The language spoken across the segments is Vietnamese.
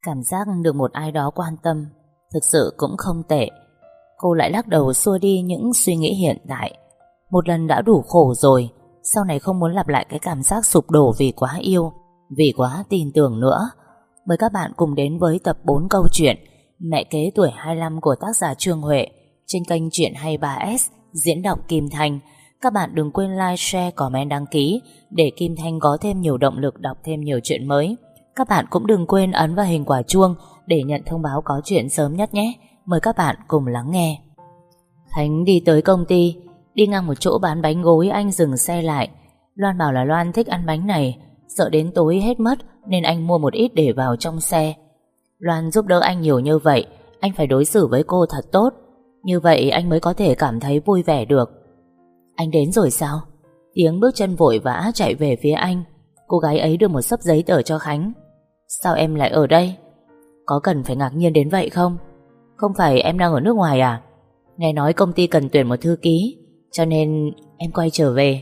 Cảm giác được một ai đó quan tâm thực sự cũng không tệ. Cô lại lắc đầu xua đi những suy nghĩ hiện tại. Một lần đã đủ khổ rồi, sau này không muốn lặp lại cái cảm giác sụp đổ vì quá yêu, vì quá tin tưởng nữa. Mời các bạn cùng đến với tập 4 câu chuyện Mẹ kế tuổi 25 của tác giả Trương Huệ trên kênh Chuyện 23S, diễn đọc Kim Thanh. Các bạn đừng quên like, share, comment, đăng ký để Kim Thanh có thêm nhiều động lực đọc thêm nhiều chuyện mới. Các bạn cũng đừng quên ấn vào hình quả chuông để nhận thông báo có chuyện sớm nhất nhé. Mời các bạn cùng lắng nghe. Khánh đi tới công ty, đi ngang một chỗ bán bánh gối, anh dừng xe lại. Loan bảo là Loan thích ăn bánh này, sợ đến tối hết mất nên anh mua một ít để vào trong xe. Loan giúp đỡ anh nhiều như vậy, anh phải đối xử với cô thật tốt, như vậy anh mới có thể cảm thấy vui vẻ được. Anh đến rồi sao? Tiếng bước chân vội vã chạy về phía anh. Cô gái ấy đưa một xấp giấy tờ cho Khánh. Sao em lại ở đây? Có cần phải ngạc nhiên đến vậy không? Không phải em đang ở nước ngoài à? Nghe nói công ty cần tuyển một thư ký, cho nên em quay trở về.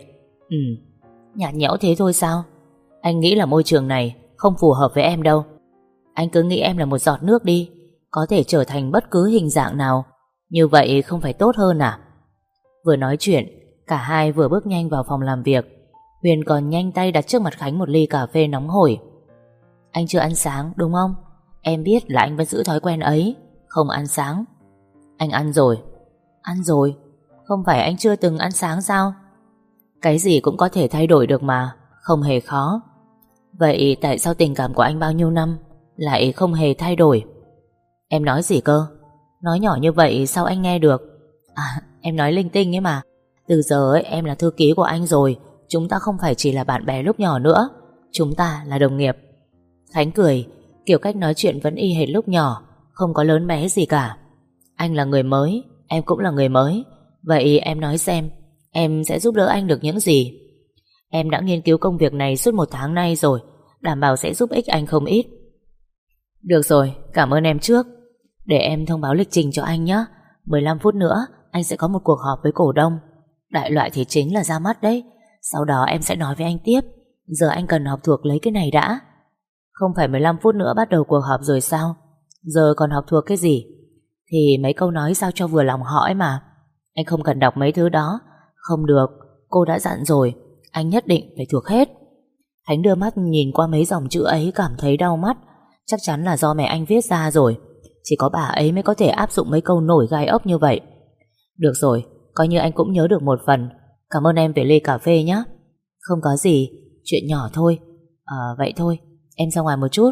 Nhạt nhẽo thế thôi sao? Anh nghĩ là môi trường này không phù hợp với em đâu. Anh cứ nghĩ em là một giọt nước đi, có thể trở thành bất cứ hình dạng nào. Như vậy không phải tốt hơn à? Vừa nói chuyện, cả hai vừa bước nhanh vào phòng làm việc. Huyền còn nhanh tay đặt trước mặt Khánh một ly cà phê nóng hổi. Anh chưa ăn sáng đúng không? Em biết là anh vẫn giữ thói quen ấy, không ăn sáng. Anh ăn rồi. Ăn rồi? Không phải anh chưa từng ăn sáng sao? Cái gì cũng có thể thay đổi được mà, không hề khó. Vậy tại sao tình cảm của anh bao nhiêu năm lại không hề thay đổi? Em nói gì cơ? Nói nhỏ như vậy sao anh nghe được? Em nói linh tinh ấy mà. Từ giờ ấy, em là thư ký của anh rồi. Chúng ta không phải chỉ là bạn bè lúc nhỏ nữa, chúng ta là đồng nghiệp. Khánh cười, kiểu cách nói chuyện vẫn y hệt lúc nhỏ, không có lớn bé gì cả. Anh là người mới, em cũng là người mới. Vậy em nói xem, em sẽ giúp đỡ anh được những gì? Em đã nghiên cứu công việc này suốt 1 tháng nay rồi, đảm bảo sẽ giúp ích anh không ít. Được rồi, cảm ơn em trước. Để em thông báo lịch trình cho anh nhé. 15 phút nữa anh sẽ có một cuộc họp với cổ đông. Đại loại thì chính là ra mắt đấy. Sau đó em sẽ nói với anh tiếp. Giờ anh cần học thuộc lấy cái này đã. Không phải 15 phút nữa bắt đầu cuộc họp rồi sao? Giờ còn học thuộc cái gì? Thì mấy câu nói sao cho vừa lòng họ ấy mà. Anh không cần đọc mấy thứ đó. Không được, cô đã dặn rồi, anh nhất định phải thuộc hết. Khánh đưa mắt nhìn qua mấy dòng chữ ấy, cảm thấy đau mắt. Chắc chắn là do mẹ anh viết ra rồi. Chỉ có bà ấy mới có thể áp dụng mấy câu nổi gai ốc như vậy. Được rồi, coi như anh cũng nhớ được một phần. Cảm ơn em về ly cà phê nhé. Không có gì, chuyện nhỏ thôi. Vậy thôi, em ra ngoài một chút.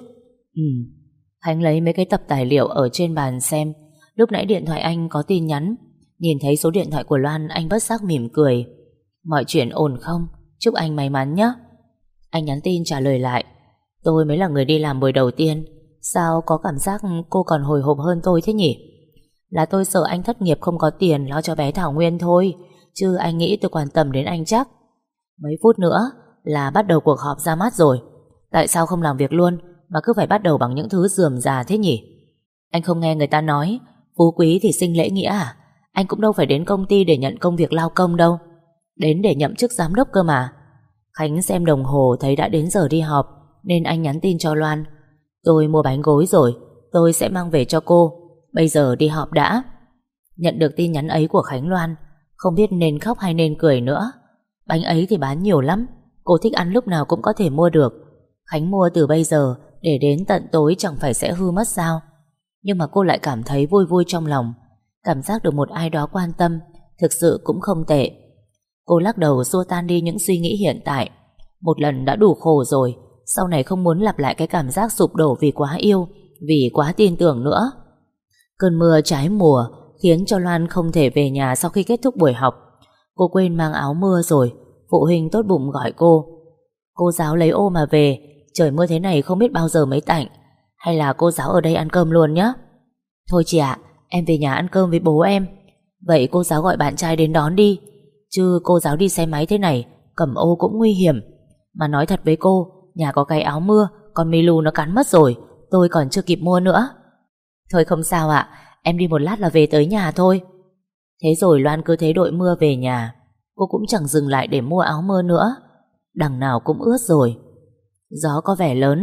Khánh lấy mấy cái tập tài liệu ở trên bàn xem. Lúc nãy điện thoại anh có tin nhắn. Nhìn thấy số điện thoại của Loan, anh bất giác mỉm cười. Mọi chuyện ổn không? Chúc anh may mắn nhé. Anh nhắn tin trả lời lại. Tôi mới là người đi làm buổi đầu tiên. Sao có cảm giác cô còn hồi hộp hơn tôi thế nhỉ? Là tôi sợ anh thất nghiệp không có tiền lo cho bé Thảo Nguyên thôi, chứ anh nghĩ tôi quan tâm đến anh chắc. Mấy phút nữa là bắt đầu cuộc họp ra mắt rồi. Tại sao không làm việc luôn mà cứ phải bắt đầu bằng những thứ rườm rà thế nhỉ? Anh không nghe người ta nói phú quý thì sinh lễ nghĩa à? Anh cũng đâu phải đến công ty để nhận công việc lao công đâu, đến để nhậm chức giám đốc cơ mà. Khánh xem đồng hồ thấy đã đến giờ đi họp, nên anh nhắn tin cho Loan. Tôi mua bánh gối rồi, tôi sẽ mang về cho cô. Bây giờ đi họp đã. Nhận được tin nhắn ấy của Khánh, Loan không biết nên khóc hay nên cười nữa. Bánh ấy thì bán nhiều lắm, cô thích ăn lúc nào cũng có thể mua được. Khánh mua từ bây giờ để đến tận tối chẳng phải sẽ hư mất sao? Nhưng mà cô lại cảm thấy vui vui trong lòng. Cảm giác được một ai đó quan tâm thực sự cũng không tệ. Cô lắc đầu xua tan đi những suy nghĩ hiện tại. Một lần đã đủ khổ rồi, sau này không muốn lặp lại cái cảm giác sụp đổ vì quá yêu, vì quá tin tưởng nữa. Cơn mưa trái mùa khiến cho Loan không thể về nhà sau khi kết thúc buổi học. Cô quên mang áo mưa rồi. Phụ huynh tốt bụng gọi cô. Cô giáo lấy ô mà về, trời mưa thế này không biết bao giờ mới tạnh. Hay là cô giáo ở đây ăn cơm luôn nhé? Thôi chị ạ, em về nhà ăn cơm với bố em. Vậy cô giáo gọi bạn trai đến đón đi. Chứ cô giáo đi xe máy thế này cầm ô cũng nguy hiểm. Mà nói thật với cô, nhà có cái áo mưa con Milu nó cắn mất rồi, tôi còn chưa kịp mua nữa. Thôi không sao ạ, em đi một lát là về tới nhà thôi. Thế rồi Loan cứ thế đội mưa về nhà. Cô cũng chẳng dừng lại để mua áo mưa nữa. Đằng nào cũng ướt rồi. Gió có vẻ lớn,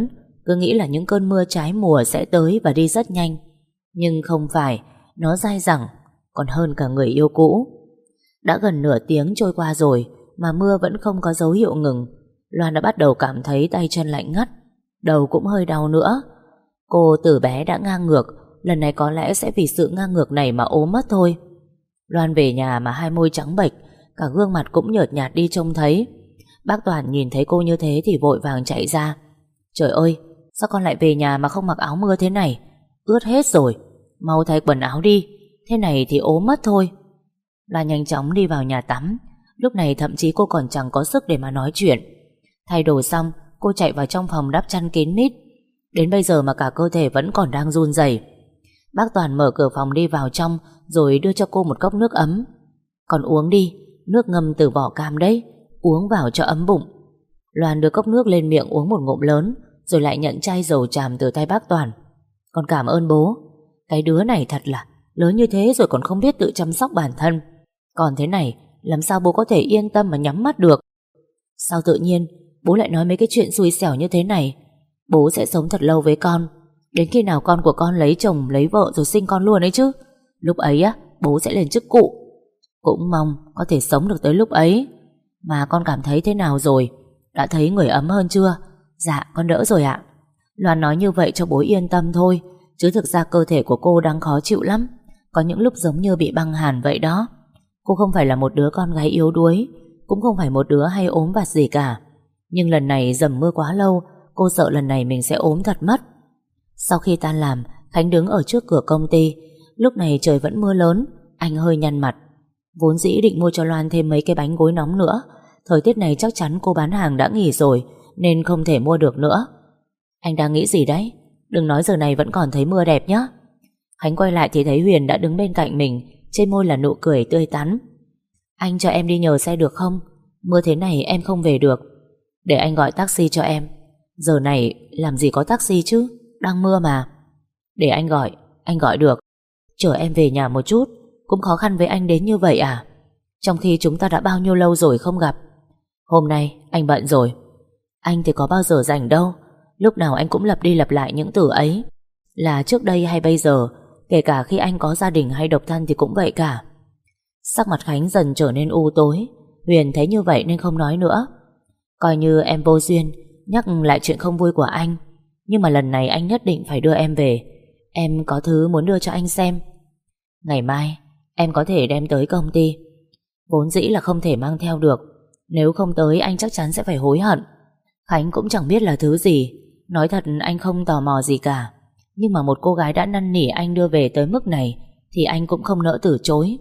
Cứ nghĩ là những cơn mưa trái mùa sẽ tới và đi rất nhanh. Nhưng không phải, nó dai dẳng, còn hơn cả người yêu cũ. Đã gần nửa tiếng trôi qua rồi mà mưa vẫn không có dấu hiệu ngừng. Loan đã bắt đầu cảm thấy tay chân lạnh ngắt, đầu cũng hơi đau nữa. Cô từ bé đã ngang ngược, lần này có lẽ sẽ vì sự ngang ngược này mà ốm mất thôi. Loan về nhà mà hai môi trắng bệch, cả gương mặt cũng nhợt nhạt đi trông thấy. Bác Toàn nhìn thấy cô như thế thì vội vàng chạy ra. Trời ơi, sao con lại về nhà mà không mặc áo mưa thế này? Ướt hết rồi, mau thay quần áo đi, thế này thì ốm mất thôi. Loan nhanh chóng đi vào nhà tắm. Lúc này thậm chí cô còn chẳng có sức để mà nói chuyện. Thay đồ xong, cô chạy vào trong phòng đắp chăn kín mít. Đến bây giờ mà cả cơ thể vẫn còn đang run rẩy. Bác Toàn mở cửa phòng đi vào trong, rồi đưa cho cô một cốc nước ấm. Con uống đi, nước ngâm từ vỏ cam đấy, uống vào cho ấm bụng. Loan đưa cốc nước lên miệng uống một ngụm lớn, rồi lại nhận chai dầu tràm từ tay bác Toàn. Con cảm ơn bố. Cái đứa này thật là lớn như thế rồi còn không biết tự chăm sóc bản thân. Còn thế này, làm sao bố có thể yên tâm mà nhắm mắt được? Sao tự nhiên bố lại nói mấy cái chuyện xui xẻo như thế này? Bố sẽ sống thật lâu với con, đến khi nào con của con lấy chồng lấy vợ rồi sinh con luôn ấy chứ. Lúc ấy á, bố sẽ lên chức cụ. Cũng mong có thể sống được tới lúc ấy. Mà con cảm thấy thế nào rồi? Đã thấy người ấm hơn chưa? Dạ con đỡ rồi ạ. Loan nói như vậy cho bố yên tâm thôi, chứ thực ra cơ thể của cô đang khó chịu lắm. Có những lúc giống như bị băng hàn vậy đó. Cô không phải là một đứa con gái yếu đuối, cũng không phải một đứa hay ốm vặt gì cả. Nhưng lần này dầm mưa quá lâu, cô sợ lần này mình sẽ ốm thật mất. Sau khi tan làm, Khánh đứng ở trước cửa công ty. Lúc này trời vẫn mưa lớn, anh hơi nhăn mặt. Vốn dĩ định mua cho Loan thêm mấy cái bánh gối nóng nữa. Thời tiết này chắc chắn cô bán hàng đã nghỉ rồi, nên không thể mua được nữa. Anh đang nghĩ gì đấy? Đừng nói giờ này vẫn còn thấy mưa đẹp nhé. Khánh quay lại thì thấy Huyền đã đứng bên cạnh mình, trên môi là nụ cười tươi tắn. Anh cho em đi nhờ xe được không? Mưa thế này em không về được. Để anh gọi taxi cho em. Giờ này làm gì có taxi chứ, đang mưa mà. Để anh gọi được. Chở em về nhà một chút, cũng khó khăn với anh đến như vậy à? Trong khi chúng ta đã bao nhiêu lâu rồi không gặp. Hôm nay anh bận rồi. Anh thì có bao giờ rảnh đâu. Lúc nào anh cũng lặp đi lặp lại những từ ấy. Là trước đây hay bây giờ, kể cả khi anh có gia đình hay độc thân thì cũng vậy cả. Sắc mặt Khánh dần trở nên u tối. Huyền thấy như vậy nên không nói nữa. Coi như em vô duyên nhắc lại chuyện không vui của anh, nhưng mà lần này anh nhất định phải đưa em về. Em có thứ muốn đưa cho anh xem. Ngày mai em có thể đem tới công ty. Vốn dĩ là không thể mang theo được. Nếu không tới anh chắc chắn sẽ phải hối hận. Khánh cũng chẳng biết là thứ gì. Nói thật anh không tò mò gì cả. Nhưng mà một cô gái đã năn nỉ anh đưa về tới mức này thì anh cũng không nỡ từ chối.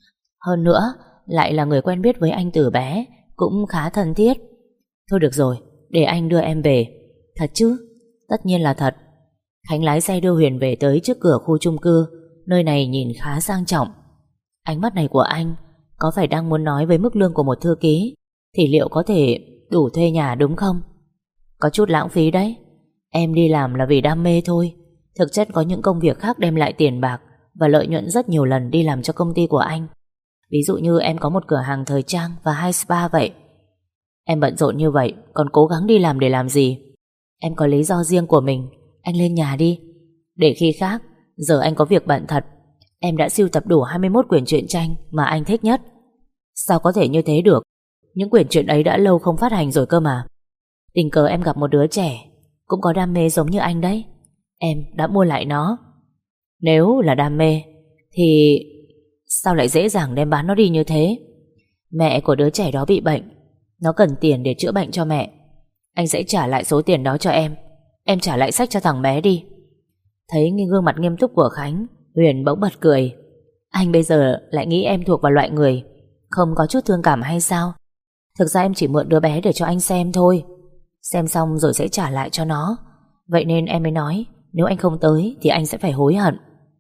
Hơn nữa lại là người quen biết với anh từ bé, cũng khá thân thiết. Thôi được rồi, để anh đưa em về. Thật chứ? Tất nhiên là thật. Khánh lái xe đưa Huyền về tới trước cửa khu chung cư. Nơi này nhìn khá sang trọng. Ánh mắt này của anh có phải đang muốn nói với mức lương của một thư ký thì liệu có thể đủ thuê nhà đúng không? Có chút lãng phí đấy. Em đi làm là vì đam mê thôi. Thực chất có những công việc khác đem lại tiền bạc và lợi nhuận rất nhiều lần đi làm cho công ty của anh. Ví dụ như em có một cửa hàng thời trang và 2 spa vậy. Em bận rộn như vậy còn cố gắng đi làm để làm gì? Em có lý do riêng của mình. Anh lên nhà đi. Để khi khác. Giờ anh có việc bận thật. Em đã sưu tập đủ 21 quyển truyện tranh mà anh thích nhất. Sao có thể như thế được? Những quyển truyện ấy đã lâu không phát hành rồi cơ mà. Tình cờ em gặp một đứa trẻ cũng có đam mê giống như anh đấy. Em đã mua lại nó. Nếu là đam mê thì sao lại dễ dàng đem bán nó đi như thế? Mẹ của đứa trẻ đó bị bệnh, nó cần tiền để chữa bệnh cho mẹ. Anh sẽ trả lại số tiền đó cho em. Em trả lại sách cho thằng bé đi. Thấy gương mặt nghiêm túc của Khánh, Huyền bỗng bật cười. Anh bây giờ lại nghĩ em thuộc vào loại người không có chút thương cảm hay sao? Thực ra em chỉ mượn đứa bé để cho anh xem thôi. Xem xong rồi sẽ trả lại cho nó. Vậy nên em mới nói nếu anh không tới thì anh sẽ phải hối hận.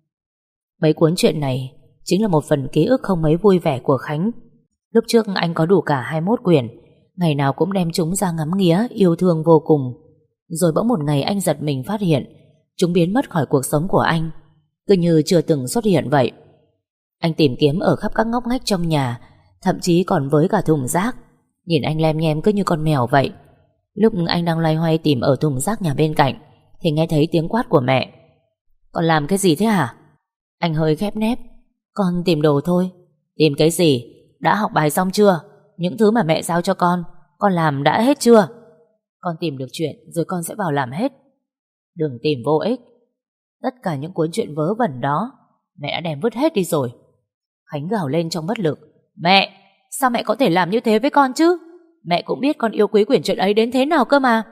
Mấy cuốn truyện này chính là một phần ký ức không mấy vui vẻ của Khánh. Lúc trước anh có đủ cả 21 quyển, ngày nào cũng đem chúng ra ngắm nghía, yêu thương vô cùng. Rồi bỗng một ngày anh giật mình phát hiện chúng biến mất khỏi cuộc sống của anh, cứ như chưa từng xuất hiện vậy. Anh tìm kiếm ở khắp các ngóc ngách trong nhà, thậm chí còn với cả thùng rác. Nhìn anh lem nhem cứ như con mèo vậy. Lúc anh đang loay hoay tìm ở thùng rác nhà bên cạnh thì nghe thấy tiếng quát của mẹ. Con làm cái gì thế hả? Anh hơi khép nép. Con tìm đồ thôi. Tìm cái gì? Đã học bài xong chưa? Những thứ mà mẹ giao cho con làm đã hết chưa? Con tìm được chuyện rồi con sẽ vào làm hết. Đừng tìm vô ích. Tất cả những cuốn truyện vớ vẩn đó mẹ đã đem vứt hết đi rồi. Khánh gào lên trong bất lực. Mẹ, sao mẹ có thể làm như thế với con chứ? Mẹ cũng biết con yêu quý quyển truyện ấy đến thế nào cơ mà.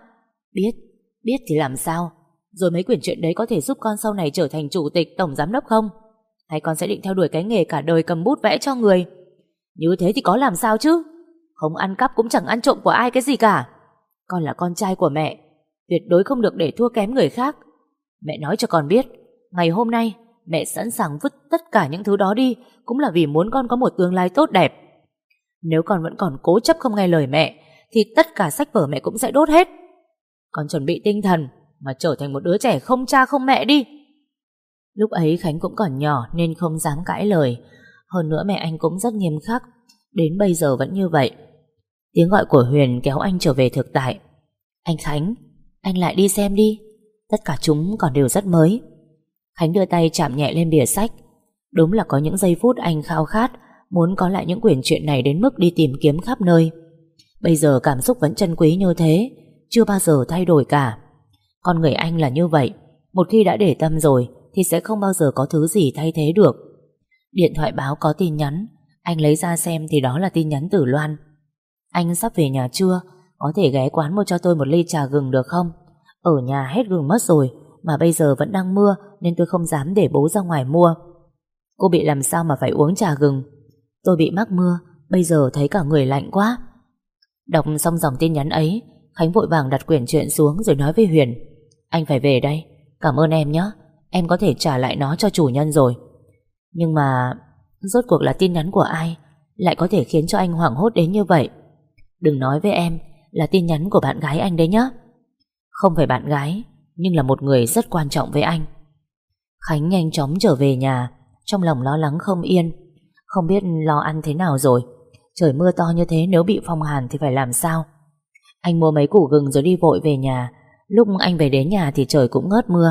Biết thì làm sao? Rồi mấy quyển truyện đấy có thể giúp con sau này trở thành chủ tịch, tổng giám đốc không? Hay con sẽ định theo đuổi cái nghề cả đời cầm bút vẽ cho người? Như thế thì có làm sao chứ? Không ăn cắp cũng chẳng ăn trộm của ai cái gì cả. Con là con trai của mẹ, tuyệt đối không được để thua kém người khác. Mẹ nói cho con biết, ngày hôm nay mẹ sẵn sàng vứt tất cả những thứ đó đi, cũng là vì muốn con có một tương lai tốt đẹp. Nếu con vẫn còn cố chấp không nghe lời mẹ, thì tất cả sách vở mẹ cũng sẽ đốt hết. Con chuẩn bị tinh thần mà trở thành một đứa trẻ không cha không mẹ đi. Lúc ấy Khánh cũng còn nhỏ nên không dám cãi lời. Hơn nữa mẹ anh cũng rất nghiêm khắc, đến bây giờ vẫn như vậy. Tiếng gọi của Huyền kéo anh trở về thực tại. Anh Khánh, anh lại đi xem đi. Tất cả chúng còn đều rất mới. Khánh đưa tay chạm nhẹ lên bìa sách. Đúng là có những giây phút anh khao khát muốn có lại những quyển truyện này đến mức đi tìm kiếm khắp nơi. Bây giờ cảm xúc vẫn trân quý như thế, chưa bao giờ thay đổi cả. Con người anh là như vậy, một khi đã để tâm rồi thì sẽ không bao giờ có thứ gì thay thế được. Điện thoại báo có tin nhắn. Anh lấy ra xem thì đó là tin nhắn từ Loan. Anh sắp về nhà chưa? Có thể ghé quán mua cho tôi một ly trà gừng được không? Ở nhà hết gừng mất rồi, mà bây giờ vẫn đang mưa nên tôi không dám để bố ra ngoài mua. Cô bị làm sao mà phải uống trà gừng? Tôi bị mắc mưa, bây giờ thấy cả người lạnh quá. Đọc xong dòng tin nhắn ấy, Khánh vội vàng đặt quyển truyện xuống rồi nói với Huyền. Anh phải về đây, cảm ơn em nhé. Em có thể trả lại nó cho chủ nhân rồi. Nhưng mà rốt cuộc là tin nhắn của ai lại có thể khiến cho anh hoảng hốt đến như vậy? Đừng nói với em là tin nhắn của bạn gái anh đấy nhé. Không phải bạn gái, nhưng là một người rất quan trọng với anh. Khánh nhanh chóng trở về nhà, trong lòng lo lắng không yên. Không biết lo ăn thế nào rồi. Trời mưa to như thế, nếu bị phong hàn thì phải làm sao? Anh mua mấy củ gừng rồi đi vội về nhà. Lúc anh về đến nhà thì trời cũng ngớt mưa.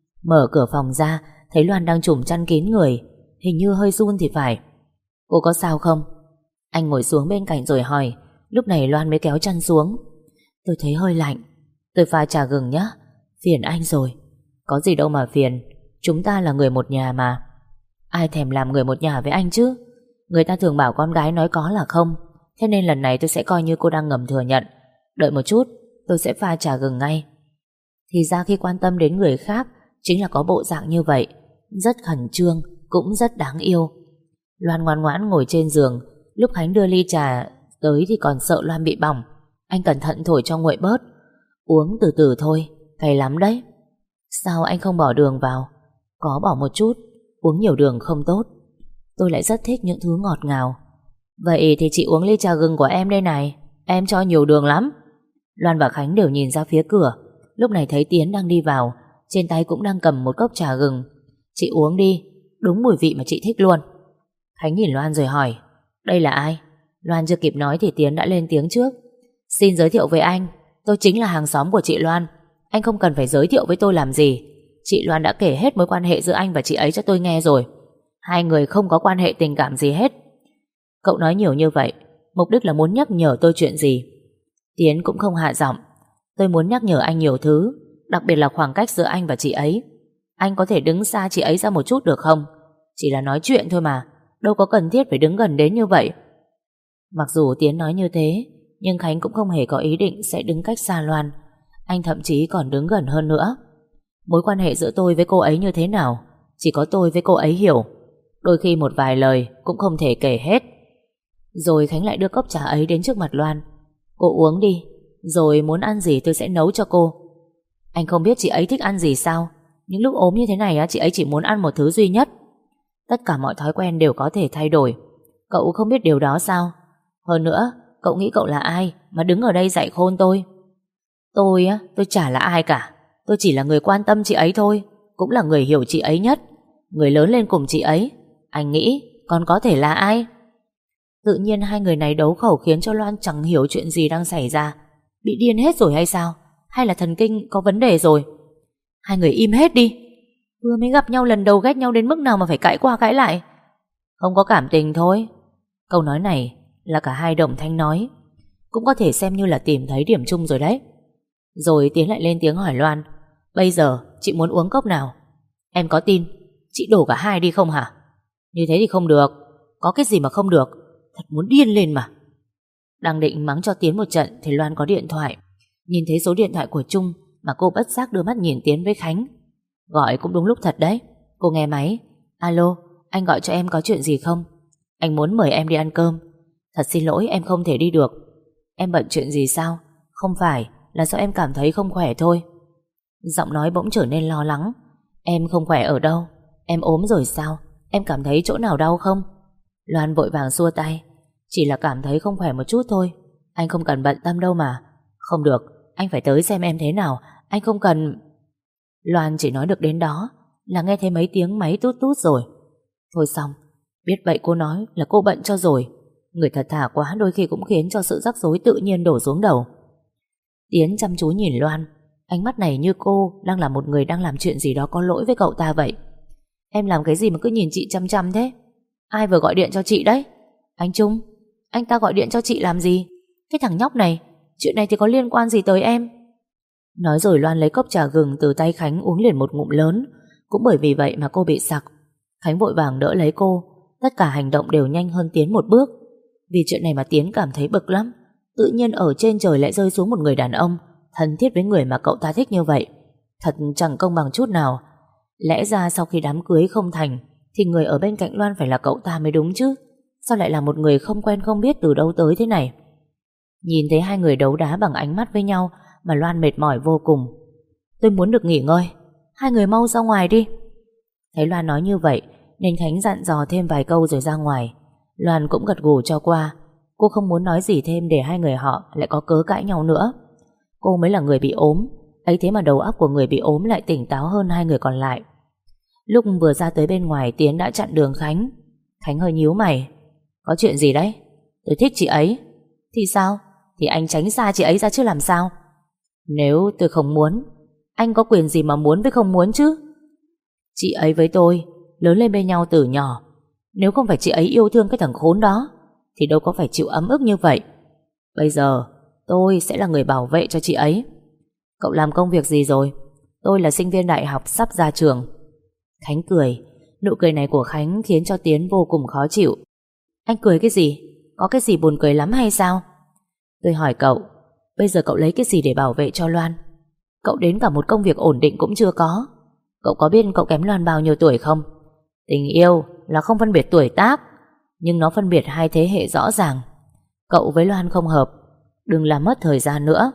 Mở cửa phòng ra, thấy Loan đang trùm chăn kín người, hình như hơi run thì phải. Cô có sao không? Anh ngồi xuống bên cạnh rồi hỏi. Lúc này Loan mới kéo chăn xuống. Tôi thấy hơi lạnh, tôi pha trà gừng nhé. Phiền anh rồi. Có gì đâu mà phiền, chúng ta là người một nhà mà. Ai thèm làm người một nhà với anh chứ? Người ta thường bảo con gái nói có là không. Thế nên lần này tôi sẽ coi như cô đang ngầm thừa nhận. Đợi một chút, tôi sẽ pha trà gừng ngay. Thì ra khi quan tâm đến người khác chính là có bộ dạng như vậy, rất khẩn trương, cũng rất đáng yêu. Loan ngoan ngoãn ngồi trên giường. Lúc Khánh đưa ly trà tới thì còn sợ Loan bị bỏng. Anh cẩn thận thổi cho nguội bớt. Uống từ từ thôi, cay lắm đấy. Sao anh không bỏ đường vào? Có bỏ một chút, uống nhiều đường không tốt. Tôi lại rất thích những thứ ngọt ngào. Vậy thì chị uống ly trà gừng của em đây này. Em cho nhiều đường lắm. Loan và Khánh đều nhìn ra phía cửa. Lúc này thấy Tiến đang đi vào, trên tay cũng đang cầm một cốc trà gừng. Chị uống đi, đúng mùi vị mà chị thích luôn. Khánh nhìn Loan rồi hỏi. Đây là ai? Loan chưa kịp nói thì Tiến đã lên tiếng trước. Xin giới thiệu với anh, tôi chính là hàng xóm của chị Loan. Anh không cần phải giới thiệu với tôi làm gì. Chị Loan đã kể hết mối quan hệ giữa anh và chị ấy cho tôi nghe rồi. Hai người không có quan hệ tình cảm gì hết. Cậu nói nhiều như vậy, mục đích là muốn nhắc nhở tôi chuyện gì? Tiến cũng không hạ giọng. Tôi muốn nhắc nhở anh nhiều thứ, đặc biệt là khoảng cách giữa anh và chị ấy. Anh có thể đứng xa chị ấy ra một chút được không? Chỉ là nói chuyện thôi mà, đâu có cần thiết phải đứng gần đến như vậy. Mặc dù Tiến nói như thế, nhưng Khánh cũng không hề có ý định sẽ đứng cách xa Loan. Anh thậm chí còn đứng gần hơn nữa. Mối quan hệ giữa tôi với cô ấy như thế nào, chỉ có tôi với cô ấy hiểu. Đôi khi một vài lời cũng không thể kể hết. Rồi Khánh lại đưa cốc trà ấy đến trước mặt Loan. Cô uống đi, rồi muốn ăn gì tôi sẽ nấu cho cô. Anh không biết chị ấy thích ăn gì sao? Những lúc ốm như thế này chị ấy chỉ muốn ăn một thứ duy nhất. Tất cả mọi thói quen đều có thể thay đổi. Cậu không biết điều đó sao? Hơn nữa, cậu nghĩ cậu là ai mà đứng ở đây dạy khôn tôi? Tôi chả là ai cả. Tôi chỉ là người quan tâm chị ấy thôi, cũng là người hiểu chị ấy nhất, người lớn lên cùng chị ấy. Anh nghĩ còn có thể là ai? Tự nhiên hai người này đấu khẩu khiến cho Loan chẳng hiểu chuyện gì đang xảy ra. Bị điên hết rồi hay sao? Hay là thần kinh có vấn đề rồi? Hai người im hết đi. Vừa mới gặp nhau lần đầu ghét nhau đến mức nào mà phải cãi qua cãi lại. Không có cảm tình thôi. Câu nói này là cả hai đồng thanh nói, cũng có thể xem như là tìm thấy điểm chung rồi đấy. Rồi Tiến lại lên tiếng hỏi Loan, bây giờ chị muốn uống cốc nào? Em có tin chị đổ cả hai đi không hả? Như thế thì không được. Có cái gì mà không được? Thật muốn điên lên mà. Đang định mắng cho Tiến một trận thì Loan có điện thoại. Nhìn thấy số điện thoại của Trung mà cô bất giác đưa mắt nhìn Tiến với Khánh. Gọi cũng đúng lúc thật đấy. Cô nghe máy. Alo, anh gọi cho em có chuyện gì không? Anh muốn mời em đi ăn cơm. Thật xin lỗi em không thể đi được. Em bận chuyện gì sao? Không phải, là do em cảm thấy không khỏe thôi. Giọng nói bỗng trở nên lo lắng. Em không khỏe ở đâu? Em ốm rồi sao? Em cảm thấy chỗ nào đau không? Loan vội vàng xua tay. Chỉ là cảm thấy không khỏe một chút thôi. Anh không cần bận tâm đâu mà. Không được, anh phải tới xem em thế nào. Anh không cần... Loan chỉ nói được đến đó là nghe thấy mấy tiếng máy tút tút rồi. Thôi xong, biết vậy cô nói là cô bận cho rồi. Người thật thà quá đôi khi cũng khiến cho sự rắc rối tự nhiên đổ xuống đầu. Tiến chăm chú nhìn Loan. Ánh mắt này như cô đang là một người đang làm chuyện gì đó có lỗi với cậu ta vậy. Em làm cái gì mà cứ nhìn chị chăm chăm thế? Ai vừa gọi điện cho chị đấy? Anh Trung, anh ta gọi điện cho chị làm gì? Cái thằng nhóc này, chuyện này thì có liên quan gì tới em? Nói rồi Loan lấy cốc trà gừng từ tay Khánh uống liền một ngụm lớn. Cũng bởi vì vậy mà cô bị sặc. Khánh vội vàng đỡ lấy cô. Tất cả hành động đều nhanh hơn Tiến một bước. Vì chuyện này mà Tiến cảm thấy bực lắm. Tự nhiên ở trên trời lại rơi xuống một người đàn ông thân thiết với người mà cậu ta thích như vậy. Thật chẳng công bằng chút nào. Lẽ ra sau khi đám cưới không thành thì người ở bên cạnh Loan phải là cậu ta mới đúng chứ. Sao lại là một người không quen không biết từ đâu tới thế này? Nhìn thấy hai người đấu đá bằng ánh mắt với nhau mà Loan mệt mỏi vô cùng. Tôi muốn được nghỉ ngơi. Hai người mau ra ngoài đi. Thấy Loan nói như vậy nên Khánh dặn dò thêm vài câu rồi ra ngoài. Loan cũng gật gù cho qua. Cô không muốn nói gì thêm để hai người họ lại có cớ cãi nhau nữa. Cô mới là người bị ốm, ấy thế mà đầu óc của người bị ốm lại tỉnh táo hơn hai người còn lại. Lúc vừa ra tới bên ngoài Tiến đã chặn đường Khánh. Khánh hơi nhíu mày. Có chuyện gì đấy? Tôi thích chị ấy. Thì sao? Thì anh tránh xa chị ấy ra chứ làm sao? Nếu tôi không muốn, anh có quyền gì mà muốn với không muốn chứ? Chị ấy với tôi lớn lên bên nhau từ nhỏ. Nếu không phải chị ấy yêu thương cái thằng khốn đó thì đâu có phải chịu ấm ức như vậy. Bây giờ tôi sẽ là người bảo vệ cho chị ấy. Cậu làm công việc gì rồi? Tôi là sinh viên đại học sắp ra trường. Khánh cười. Nụ cười này của Khánh khiến cho Tiến vô cùng khó chịu. Anh cười cái gì? Có cái gì buồn cười lắm hay sao? Tôi hỏi cậu, bây giờ cậu lấy cái gì để bảo vệ cho Loan? Cậu đến cả một công việc ổn định cũng chưa có. Cậu có biết cậu kém Loan bao nhiêu tuổi không? Tình yêu là không phân biệt tuổi tác, nhưng nó phân biệt hai thế hệ rõ ràng. Cậu với Loan không hợp, đừng làm mất thời gian nữa.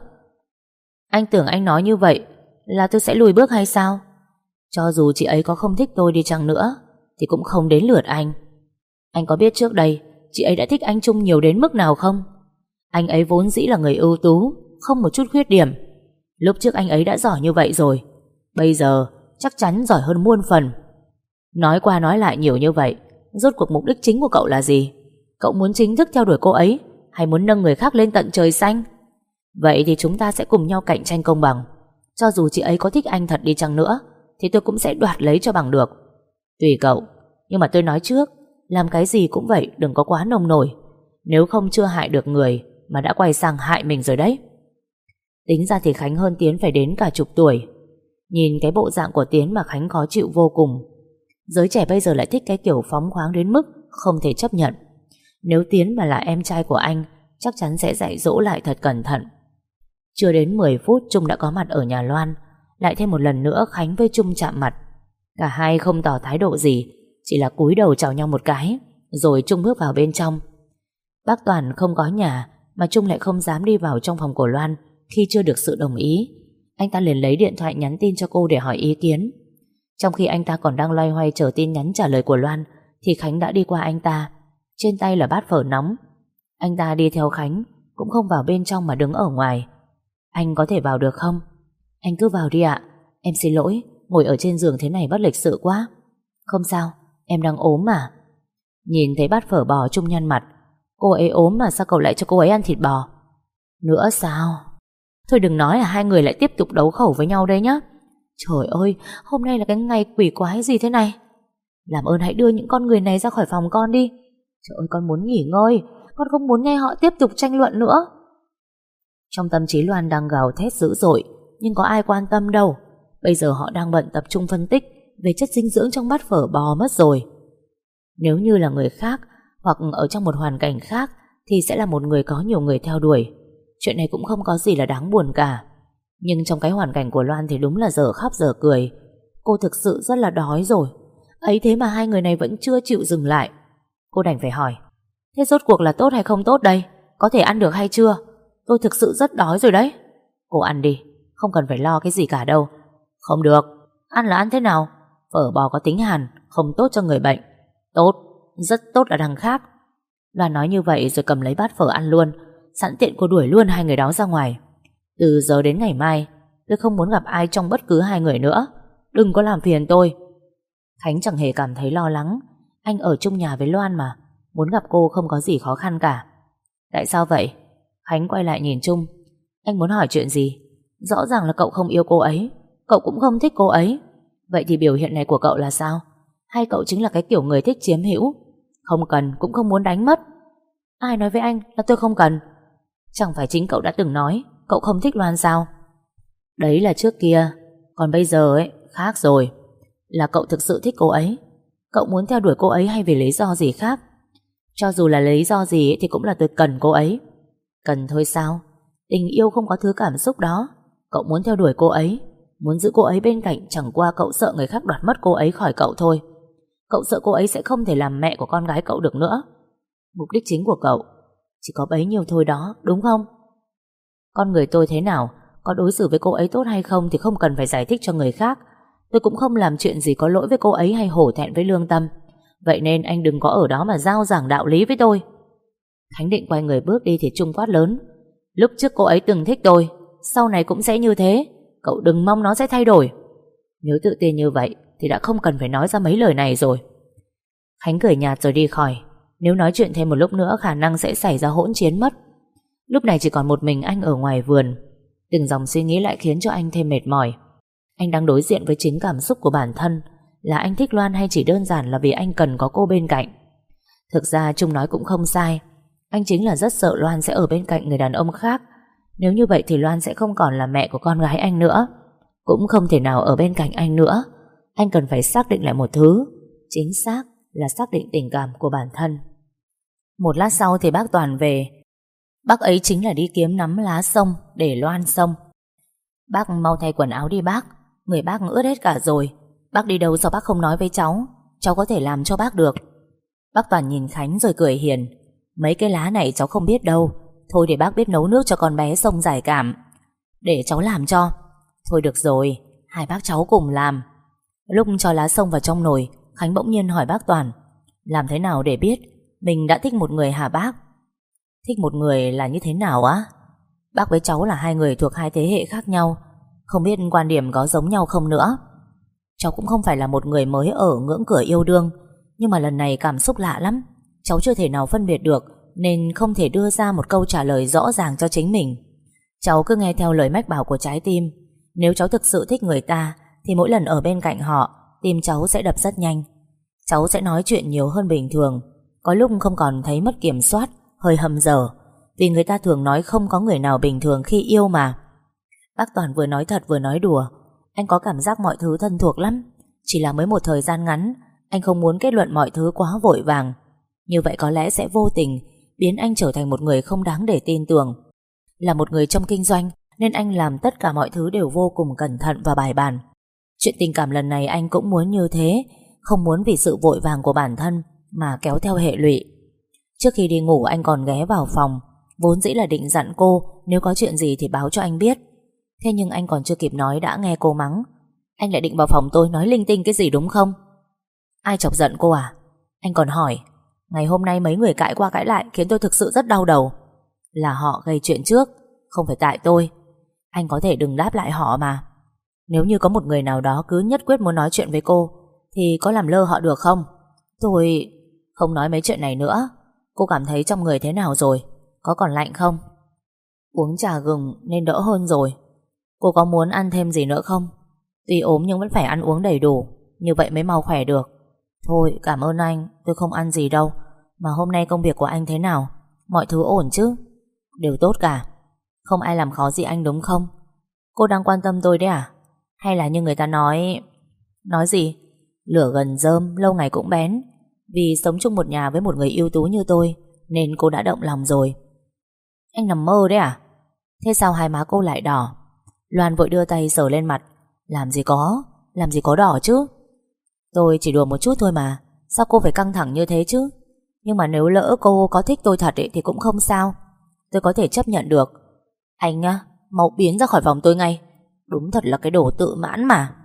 Anh tưởng anh nói như vậy là tôi sẽ lùi bước hay sao? Cho dù chị ấy có không thích tôi đi chăng nữa thì cũng không đến lượt anh. Anh có biết trước đây chị ấy đã thích anh Trung nhiều đến mức nào không? Anh ấy vốn dĩ là người ưu tú, không một chút khuyết điểm. Lúc trước anh ấy đã giỏi như vậy rồi, bây giờ chắc chắn giỏi hơn muôn phần. Nói qua nói lại nhiều như vậy, rốt cuộc mục đích chính của cậu là gì? Cậu muốn chính thức theo đuổi cô ấy hay muốn nâng người khác lên tận trời xanh? Vậy thì chúng ta sẽ cùng nhau cạnh tranh công bằng. Cho dù chị ấy có thích anh thật đi chăng nữa thì tôi cũng sẽ đoạt lấy cho bằng được. Tùy cậu, nhưng mà tôi nói trước, làm cái gì cũng vậy, đừng có quá nông nổi. Nếu không chưa hại được người mà đã quay sang hại mình rồi đấy. Tính ra thì Khánh hơn Tiến phải đến cả chục tuổi. Nhìn cái bộ dạng của Tiến mà Khánh khó chịu vô cùng. Giới trẻ bây giờ lại thích cái kiểu phóng khoáng đến mức không thể chấp nhận. Nếu Tiến mà là em trai của anh, chắc chắn sẽ dạy dỗ lại thật cẩn thận. Chưa đến 10 phút Trung đã có mặt ở nhà Loan. Lại thêm một lần nữa Khánh với Trung chạm mặt. Cả hai không tỏ thái độ gì, chỉ là cúi đầu chào nhau một cái, rồi Trung bước vào bên trong. Bác Toàn không có nhà, mà Trung lại không dám đi vào trong phòng của Loan khi chưa được sự đồng ý. Anh ta liền lấy điện thoại nhắn tin cho cô để hỏi ý kiến. Trong khi anh ta còn đang loay hoay chờ tin nhắn trả lời của Loan thì Khánh đã đi qua anh ta. Trên tay là bát phở nóng. Anh ta đi theo Khánh, cũng không vào bên trong mà đứng ở ngoài. Anh có thể vào được không? Anh cứ vào đi ạ. Em xin lỗi, ngồi ở trên giường thế này bất lịch sự quá. Không sao, em đang ốm mà. Nhìn thấy bát phở bò Trung nhăn mặt. Cô ấy ốm mà sao cậu lại cho cô ấy ăn thịt bò? Nữa sao? Thôi đừng nói là hai người lại tiếp tục đấu khẩu với nhau đây nhá. Trời ơi, hôm nay là cái ngày quỷ quái gì thế này? Làm ơn hãy đưa những con người này ra khỏi phòng con đi. Trời ơi, con muốn nghỉ ngơi, con không muốn nghe họ tiếp tục tranh luận nữa. Trong tâm trí Loan đang gào thét dữ dội, nhưng có ai quan tâm đâu. Bây giờ họ đang bận tập trung phân tích về chất dinh dưỡng trong bát phở bò mất rồi. Nếu như là người khác, hoặc ở trong một hoàn cảnh khác, thì sẽ là một người có nhiều người theo đuổi. Chuyện này cũng không có gì là đáng buồn cả. Nhưng trong cái hoàn cảnh của Loan thì đúng là giờ khóc giờ cười. Cô thực sự rất là đói rồi. Ấy thế mà hai người này vẫn chưa chịu dừng lại. Cô đành phải hỏi, thế rốt cuộc là tốt hay không tốt đây? Có thể ăn được hay chưa? Tôi thực sự rất đói rồi đấy. Cô ăn đi, không cần phải lo cái gì cả đâu. Không được, ăn là ăn thế nào? Phở bò có tính hàn, không tốt cho người bệnh. Tốt, rất tốt ở đằng khác. Loan nói như vậy rồi cầm lấy bát phở ăn luôn. Sẵn tiện cô đuổi luôn hai người đó ra ngoài. Từ giờ đến ngày mai, tôi không muốn gặp ai trong bất cứ hai người nữa. Đừng có làm phiền tôi. Khánh chẳng hề cảm thấy lo lắng. Anh ở chung nhà với Loan mà, muốn gặp cô không có gì khó khăn cả. Tại sao vậy? Khánh quay lại nhìn Trung. Anh muốn hỏi chuyện gì? Rõ ràng là cậu không yêu cô ấy, cậu cũng không thích cô ấy. Vậy thì biểu hiện này của cậu là sao? Hay cậu chính là cái kiểu người thích chiếm hữu? Không cần cũng không muốn đánh mất. Ai nói với anh là tôi không cần? Chẳng phải chính cậu đã từng nói cậu không thích Loan sao? Đấy là trước kia, còn bây giờ ấy khác rồi. Là cậu thực sự thích cô ấy. Cậu muốn theo đuổi cô ấy hay vì lý do gì khác? Cho dù là lý do gì ấy, thì cũng là tôi cần cô ấy. Cần thôi sao? Tình yêu không có thứ cảm xúc đó. Cậu muốn theo đuổi cô ấy, muốn giữ cô ấy bên cạnh, chẳng qua cậu sợ người khác đoạt mất cô ấy khỏi cậu thôi. Cậu sợ cô ấy sẽ không thể làm mẹ của con gái cậu được nữa. Mục đích chính của cậu chỉ có bấy nhiêu thôi đó, đúng không? Con người tôi thế nào, có đối xử với cô ấy tốt hay không thì không cần phải giải thích cho người khác. Tôi cũng không làm chuyện gì có lỗi với cô ấy hay hổ thẹn với lương tâm. Vậy nên anh đừng có ở đó mà giao giảng đạo lý với tôi. Khánh định quay người bước đi thì Trung quát lớn. Lúc trước cô ấy từng thích tôi, sau này cũng sẽ như thế. Cậu đừng mong nó sẽ thay đổi. Nếu tự tin như vậy thì đã không cần phải nói ra mấy lời này rồi. Khánh cười nhạt rồi đi khỏi. Nếu nói chuyện thêm một lúc nữa khả năng sẽ xảy ra hỗn chiến mất. Lúc này chỉ còn một mình anh ở ngoài vườn. Từng dòng suy nghĩ lại khiến cho anh thêm mệt mỏi. Anh đang đối diện với chính cảm xúc của bản thân. Là anh thích Loan hay chỉ đơn giản là vì anh cần có cô bên cạnh? Thực ra Trung nói cũng không sai. Anh chính là rất sợ Loan sẽ ở bên cạnh người đàn ông khác. Nếu như vậy thì Loan sẽ không còn là mẹ của con gái anh nữa, cũng không thể nào ở bên cạnh anh nữa. Anh cần phải xác định lại một thứ. Chính xác là xác định tình cảm của bản thân. Một lát sau thì bác Toàn về. Bác ấy chính là đi kiếm nắm lá sông để Loan xông. Bác mau thay quần áo đi bác. Người bác ướt hết cả rồi. Bác đi đâu sao bác không nói với cháu? Cháu có thể làm cho bác được. Bác Toàn nhìn Khánh rồi cười hiền. Mấy cái lá này cháu không biết đâu. Thôi để bác biết nấu nước cho con bé xông giải cảm. Để cháu làm cho. Thôi được rồi, hai bác cháu cùng làm. Lúc cho lá xông vào trong nồi, Khánh bỗng nhiên hỏi bác Toàn, làm thế nào để biết mình đã thích một người hả bác? Thích một người là như thế nào á? Bác với cháu là hai người thuộc hai thế hệ khác nhau, không biết quan điểm có giống nhau không nữa. Cháu cũng không phải là một người mới ở ngưỡng cửa yêu đương, nhưng mà lần này cảm xúc lạ lắm. Cháu chưa thể nào phân biệt được, nên không thể đưa ra một câu trả lời rõ ràng cho chính mình. Cháu cứ nghe theo lời mách bảo của trái tim. Nếu cháu thực sự thích người ta thì mỗi lần ở bên cạnh họ, tim cháu sẽ đập rất nhanh. Cháu sẽ nói chuyện nhiều hơn bình thường, có lúc không còn thấy mất kiểm soát, hơi hầm dở. Vì người ta thường nói không có người nào bình thường khi yêu mà. Bác Toàn vừa nói thật vừa nói đùa. Anh có cảm giác mọi thứ thân thuộc lắm. Chỉ là mới một thời gian ngắn, anh không muốn kết luận mọi thứ quá vội vàng. Như vậy có lẽ sẽ vô tình biến anh trở thành một người không đáng để tin tưởng. Là một người trong kinh doanh nên anh làm tất cả mọi thứ đều vô cùng cẩn thận và bài bản. Chuyện tình cảm lần này anh cũng muốn như thế, không muốn vì sự vội vàng của bản thân mà kéo theo hệ lụy. Trước khi đi ngủ anh còn ghé vào phòng, vốn dĩ là định dặn cô nếu có chuyện gì thì báo cho anh biết. Thế nhưng anh còn chưa kịp nói đã nghe cô mắng. Anh lại định vào phòng tôi nói linh tinh cái gì đúng không? Ai chọc giận cô à? Anh còn hỏi, ngày hôm nay mấy người cãi qua cãi lại khiến tôi thực sự rất đau đầu. Là họ gây chuyện trước, không phải tại tôi. Anh có thể đừng đáp lại họ mà. Nếu như có một người nào đó cứ nhất quyết muốn nói chuyện với cô thì có làm lơ họ được không? Tôi không nói mấy chuyện này nữa. Cô cảm thấy trong người thế nào rồi? Có còn lạnh không? Uống trà gừng nên đỡ hơn rồi. Cô có muốn ăn thêm gì nữa không? Tuy ốm nhưng vẫn phải ăn uống đầy đủ, như vậy mới mau khỏe được. Thôi cảm ơn anh, tôi không ăn gì đâu. Mà hôm nay công việc của anh thế nào? Mọi thứ ổn chứ? Đều tốt cả. Không ai làm khó gì anh đúng không? Cô đang quan tâm tôi đấy à? Hay là như người ta nói... Nói gì? Lửa gần rơm lâu ngày cũng bén. Vì sống chung một nhà với một người ưu tú như tôi nên cô đã động lòng rồi. Anh nằm mơ đấy à? Thế sao hai má cô lại đỏ? Loan vội đưa tay sờ lên mặt. Làm gì có đỏ chứ? Tôi chỉ đùa một chút thôi mà. Sao cô phải căng thẳng như thế chứ? Nhưng mà nếu lỡ cô có thích tôi thật thì cũng không sao. Tôi có thể chấp nhận được. Anh á, mau biến ra khỏi phòng tôi ngay. Đúng thật là cái đồ tự mãn mà.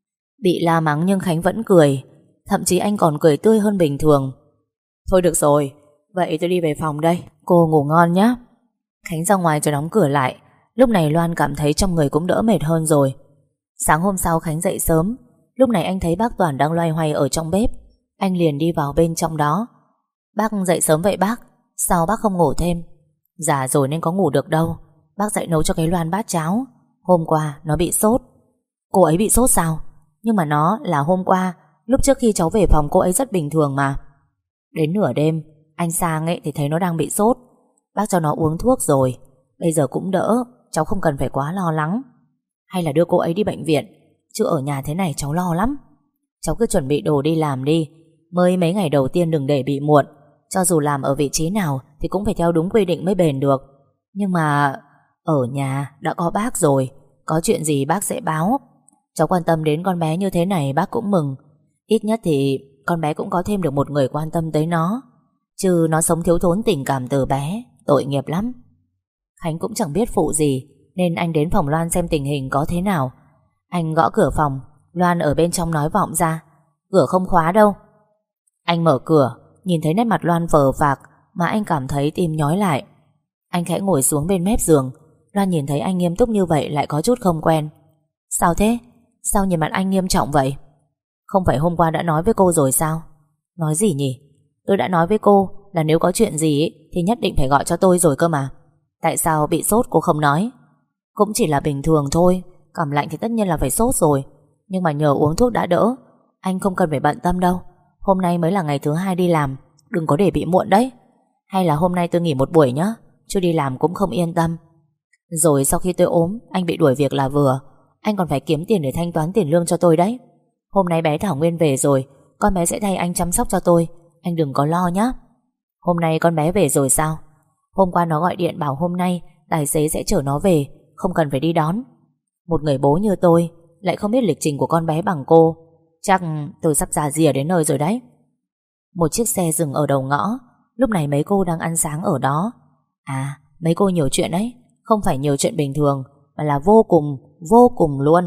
Bị la mắng nhưng Khánh vẫn cười. Thậm chí anh còn cười tươi hơn bình thường. Thôi được rồi, vậy tôi đi về phòng đây. Cô ngủ ngon nhé. Khánh ra ngoài rồi đóng cửa lại. Lúc này Loan cảm thấy trong người cũng đỡ mệt hơn rồi. Sáng hôm sau Khánh dậy sớm. Lúc này anh thấy bác Toàn đang loay hoay ở trong bếp. Anh liền đi vào bên trong đó. Bác dậy sớm vậy bác? Sao bác không ngủ thêm? Già rồi nên có ngủ được đâu. Bác dậy nấu cho cái Loan bát cháo. Hôm qua nó bị sốt. Cô ấy bị sốt sao? Nhưng mà nó là hôm qua. Lúc trước khi cháu về phòng cô ấy rất bình thường mà. Đến nửa đêm anh sang ấy thì thấy nó đang bị sốt. Bác cho nó uống thuốc rồi. Bây giờ cũng đỡ. Cháu không cần phải quá lo lắng. Hay là đưa cô ấy đi bệnh viện, chứ ở nhà thế này cháu lo lắm. Cháu cứ chuẩn bị đồ đi làm đi. Mới mấy ngày đầu tiên đừng để bị muộn. Cho dù làm ở vị trí nào thì cũng phải theo đúng quy định mới bền được. Nhưng mà ở nhà đã có bác rồi. Có chuyện gì bác sẽ báo. Cháu quan tâm đến con bé như thế này bác cũng mừng. Ít nhất thì con bé cũng có thêm được một người quan tâm tới nó. Chứ nó sống thiếu thốn tình cảm từ bé, tội nghiệp lắm. Khánh cũng chẳng biết phụ gì nên anh đến phòng Loan xem tình hình có thế nào. Anh gõ cửa phòng. Loan ở bên trong nói vọng ra. Cửa không khóa đâu. Anh mở cửa, nhìn thấy nét mặt Loan vờ vạc mà anh cảm thấy tim nhói lại. Anh khẽ ngồi xuống bên mép giường. Loan nhìn thấy anh nghiêm túc như vậy lại có chút không quen. Sao thế? Sao nhìn mặt anh nghiêm trọng vậy? Không phải hôm qua đã nói với cô rồi sao? Nói gì nhỉ? Tôi đã nói với cô là nếu có chuyện gì thì nhất định phải gọi cho tôi rồi cơ mà. Tại sao bị sốt cô không nói? Cũng chỉ là bình thường thôi. Cảm lạnh thì tất nhiên là phải sốt rồi. Nhưng mà nhờ uống thuốc đã đỡ. Anh không cần phải bận tâm đâu. Hôm nay mới là ngày thứ 2 đi làm. Đừng có để bị muộn đấy. Hay là hôm nay tôi nghỉ một buổi nhé, chứ đi làm cũng không yên tâm. Rồi sau khi tôi ốm, anh bị đuổi việc là vừa. Anh còn phải kiếm tiền để thanh toán tiền lương cho tôi đấy. Hôm nay bé Thảo Nguyên về rồi. Con bé sẽ thay anh chăm sóc cho tôi. Anh đừng có lo nhé. Hôm nay con bé về rồi sao? Hôm qua nó gọi điện bảo hôm nay tài xế sẽ chở nó về, không cần phải đi đón. Một người bố như tôi lại không biết lịch trình của con bé bằng cô. Chắc tôi sắp già dìa đến nơi rồi đấy. Một chiếc xe dừng ở đầu ngõ. Lúc này mấy cô đang ăn sáng ở đó. À, mấy cô nhiều chuyện đấy. Không phải nhiều chuyện bình thường, mà là vô cùng luôn.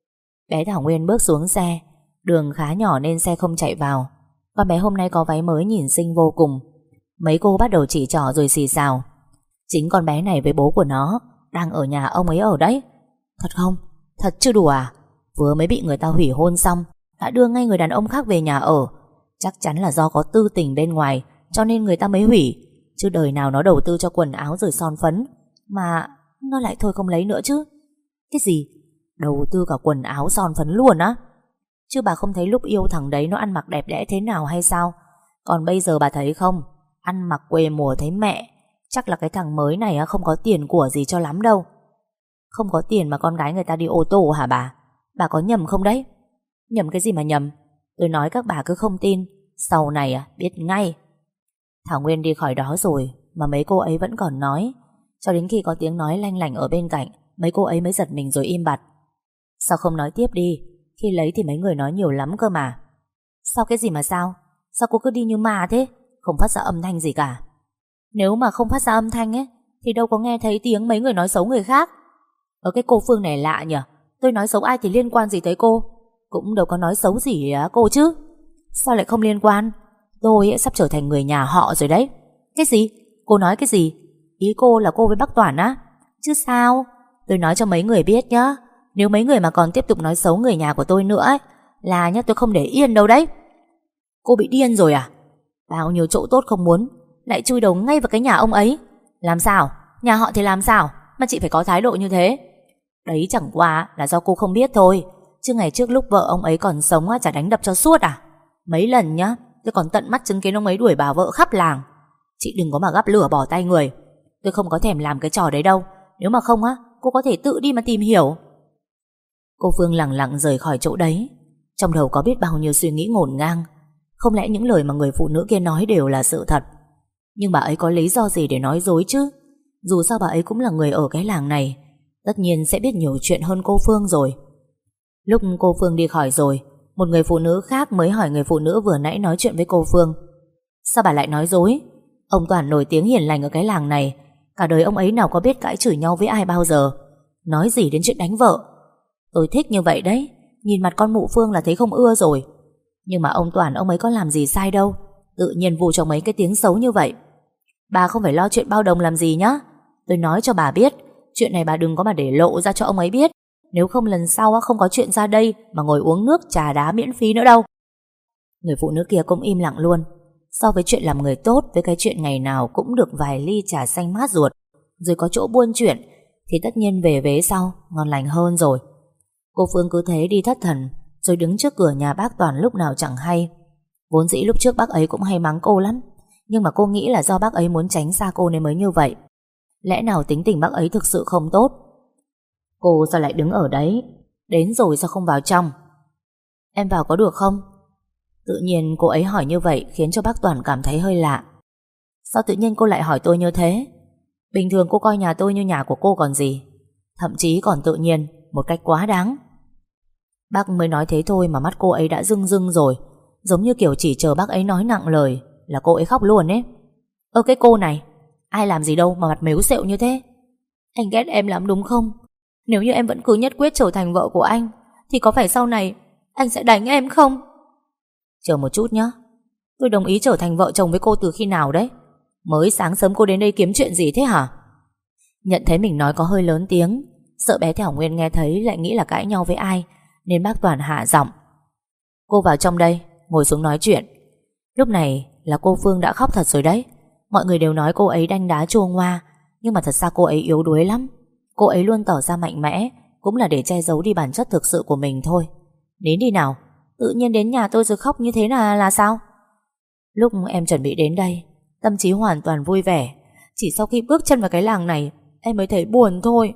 Bé Thảo Nguyên bước xuống xe. Đường khá nhỏ nên xe không chạy vào. Con bé hôm nay có váy mới nhìn xinh vô cùng. Mấy cô bắt đầu chỉ trỏ rồi xì xào. Chính con bé này với bố của nó đang ở nhà ông ấy ở đấy. Thật không? Thật chứ đùa à? Vừa mới bị người ta hủy hôn xong đã đưa ngay người đàn ông khác về nhà ở. Chắc chắn là do có tư tình bên ngoài cho nên người ta mới hủy. Chứ đời nào nó đầu tư cho quần áo rồi son phấn mà nó lại thôi không lấy nữa chứ. Cái gì? Đầu tư cả quần áo son phấn luôn á? Chứ bà không thấy lúc yêu thằng đấy nó ăn mặc đẹp đẽ thế nào hay sao? Còn bây giờ bà thấy không? Ăn mặc quê mùa thấy mẹ. Chắc là cái thằng mới này không có tiền của gì cho lắm đâu. Không có tiền mà con gái người ta đi ô tô hả bà? Bà có nhầm không đấy? Nhầm cái gì mà nhầm? Tôi nói các bà cứ không tin. Sau này biết ngay. Thảo Nguyên đi khỏi đó rồi mà mấy cô ấy vẫn còn nói. Cho đến khi có tiếng nói lanh lảnh ở bên cạnh, mấy cô ấy mới giật mình rồi im bặt. Sao không nói tiếp đi? Khi lấy thì mấy người nói nhiều lắm cơ mà. Sao cái gì mà sao? Sao cô cứ đi như ma thế? Không phát ra âm thanh gì cả. Nếu mà không phát ra âm thanh ấy thì đâu có nghe thấy tiếng mấy người nói xấu người khác. Ở cái cô Phương này lạ nhỉ. Tôi nói xấu ai thì liên quan gì tới cô? Cũng đâu có nói xấu gì cô chứ. Sao lại không liên quan? Tôi sắp trở thành người nhà họ rồi đấy. Cái gì? Cô nói cái gì? Ý cô là cô với bác Toản á? Chứ sao? Tôi nói cho mấy người biết nhá. Nếu mấy người mà còn tiếp tục nói xấu người nhà của tôi nữa ấy, là nhá tôi không để yên đâu đấy. Cô bị điên rồi à? Bao nhiêu chỗ tốt không muốn lại chui đầu ngay vào cái nhà ông ấy. Làm sao? Nhà họ thì làm sao mà chị phải có thái độ như thế? Đấy chẳng qua là do cô không biết thôi. chứ ngày trước lúc vợ ông ấy còn sống chả đánh đập cho suốt à? Mấy lần nhá, tôi còn tận mắt chứng kiến ông ấy đuổi bà vợ khắp làng. Chị đừng có mà gắp lửa bỏ tay người. Tôi không có thèm làm cái trò đấy đâu. Nếu mà không cô có thể tự đi mà tìm hiểu. Cô Phương lặng lặng rời khỏi chỗ đấy. Trong đầu có biết bao nhiêu suy nghĩ ngổn ngang. Không lẽ những lời mà người phụ nữ kia nói đều là sự thật? Nhưng bà ấy có lý do gì để nói dối chứ? Dù sao bà ấy cũng là người ở cái làng này, tất nhiên sẽ biết nhiều chuyện hơn cô Phương rồi. Lúc cô Phương đi khỏi rồi, một người phụ nữ khác mới hỏi người phụ nữ vừa nãy nói chuyện với cô Phương: sao bà lại nói dối? Ông Toàn nổi tiếng hiền lành ở cái làng này, cả đời ông ấy nào có biết cãi chửi nhau với ai bao giờ. Nói gì đến chuyện đánh vợ? Tôi thích như vậy đấy. Nhìn mặt con mụ Phương là thấy không ưa rồi. Nhưng mà ông Toàn ông ấy có làm gì sai đâu, tự nhiên vụ cho mấy cái tiếng xấu như vậy. Bà không phải lo chuyện bao đồng làm gì nhá. Tôi nói cho bà biết, chuyện này bà đừng có mà để lộ ra cho ông ấy biết. Nếu không lần sau không có chuyện ra đây mà ngồi uống nước trà đá miễn phí nữa đâu. Người phụ nữ kia cũng im lặng luôn. So với chuyện làm người tốt với cái chuyện ngày nào cũng được vài ly trà xanh mát ruột, rồi có chỗ buôn chuyện, thì tất nhiên về vế sau ngon lành hơn rồi. Cô Phương cứ thế đi thất thần, rồi đứng trước cửa nhà bác Toàn lúc nào chẳng hay. Vốn dĩ lúc trước bác ấy cũng hay mắng cô lắm, nhưng mà cô nghĩ là do bác ấy muốn tránh xa cô nên mới như vậy. Lẽ nào tính tình bác ấy thực sự không tốt? Cô sao lại đứng ở đấy? Đến rồi sao không vào trong? Em vào có được không? Tự nhiên cô ấy hỏi như vậy khiến cho bác Toàn cảm thấy hơi lạ. Sao tự nhiên cô lại hỏi tôi như thế? Bình thường cô coi nhà tôi như nhà của cô còn gì. Thậm chí còn tự nhiên, một cách quá đáng. Bác mới nói thế thôi mà mắt cô ấy đã rưng rưng rồi, giống như kiểu chỉ chờ bác ấy nói nặng lời là cô ấy khóc luôn ấy. Cái cô này, ai làm gì đâu mà mặt mếu xẹo như thế? Anh ghét em lắm đúng không? Nếu như em vẫn cứ nhất quyết trở thành vợ của anh, thì có phải sau này anh sẽ đánh em không? Chờ một chút nhé. Tôi đồng ý trở thành vợ chồng với cô từ khi nào đấy? Mới sáng sớm cô đến đây kiếm chuyện gì thế hả? Nhận thấy mình nói có hơi lớn tiếng, sợ bé Thảo Nguyên nghe thấy lại nghĩ là cãi nhau với ai, nên bác Toàn hạ giọng: cô vào trong đây, ngồi xuống nói chuyện. Lúc này là cô Phương đã khóc thật rồi đấy. Mọi người đều nói cô ấy đanh đá chua ngoa, nhưng mà thật ra cô ấy yếu đuối lắm. Cô ấy luôn tỏ ra mạnh mẽ, cũng là để che giấu đi bản chất thực sự của mình thôi. Đến đi nào. Tự nhiên đến nhà tôi rồi khóc như thế là sao? Lúc em chuẩn bị đến đây, tâm trí hoàn toàn vui vẻ. Chỉ sau khi bước chân vào cái làng này, em mới thấy buồn thôi.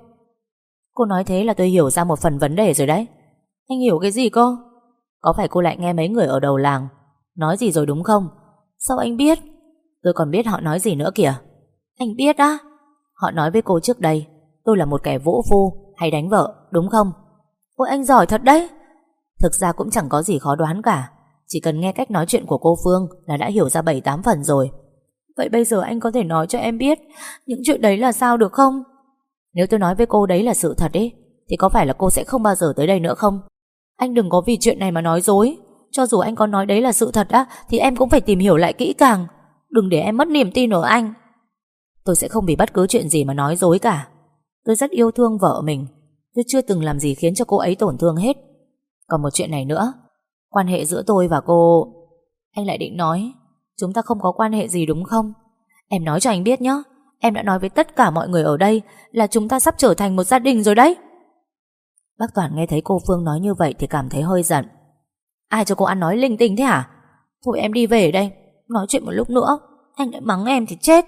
Cô nói thế là tôi hiểu ra một phần vấn đề rồi đấy. Anh hiểu cái gì cơ? Có phải cô lại nghe mấy người ở đầu làng nói gì rồi đúng không? Sao anh biết? Tôi còn biết họ nói gì nữa kìa. Anh biết á? Họ nói với cô trước đây tôi là một kẻ vỗ phu hay đánh vợ, đúng không? Ôi anh giỏi thật đấy. Thực ra cũng chẳng có gì khó đoán cả. Chỉ cần nghe cách nói chuyện của cô Phương là đã hiểu ra 7-8 phần rồi. Vậy bây giờ anh có thể nói cho em biết những chuyện đấy là sao được không? Nếu tôi nói với cô đấy là sự thật ấy, thì có phải là cô sẽ không bao giờ tới đây nữa không? Anh đừng có vì chuyện này mà nói dối. Cho dù anh có nói đấy là sự thật thì em cũng phải tìm hiểu lại kỹ càng. Đừng để em mất niềm tin ở anh. Tôi sẽ không vì bất cứ chuyện gì mà nói dối cả. Tôi rất yêu thương vợ mình. Tôi chưa từng làm gì khiến cho cô ấy tổn thương hết. Còn một chuyện này nữa, quan hệ giữa tôi và cô... Anh lại định nói chúng ta không có quan hệ gì đúng không? Em nói cho anh biết nhé. Em đã nói với tất cả mọi người ở đây là chúng ta sắp trở thành một gia đình rồi đấy. Bác Toàn nghe thấy cô Phương nói như vậy thì cảm thấy hơi giận. Ai cho cô ăn nói linh tinh thế hả? Thôi em đi về đây. Nói chuyện một lúc nữa anh lại mắng em thì chết.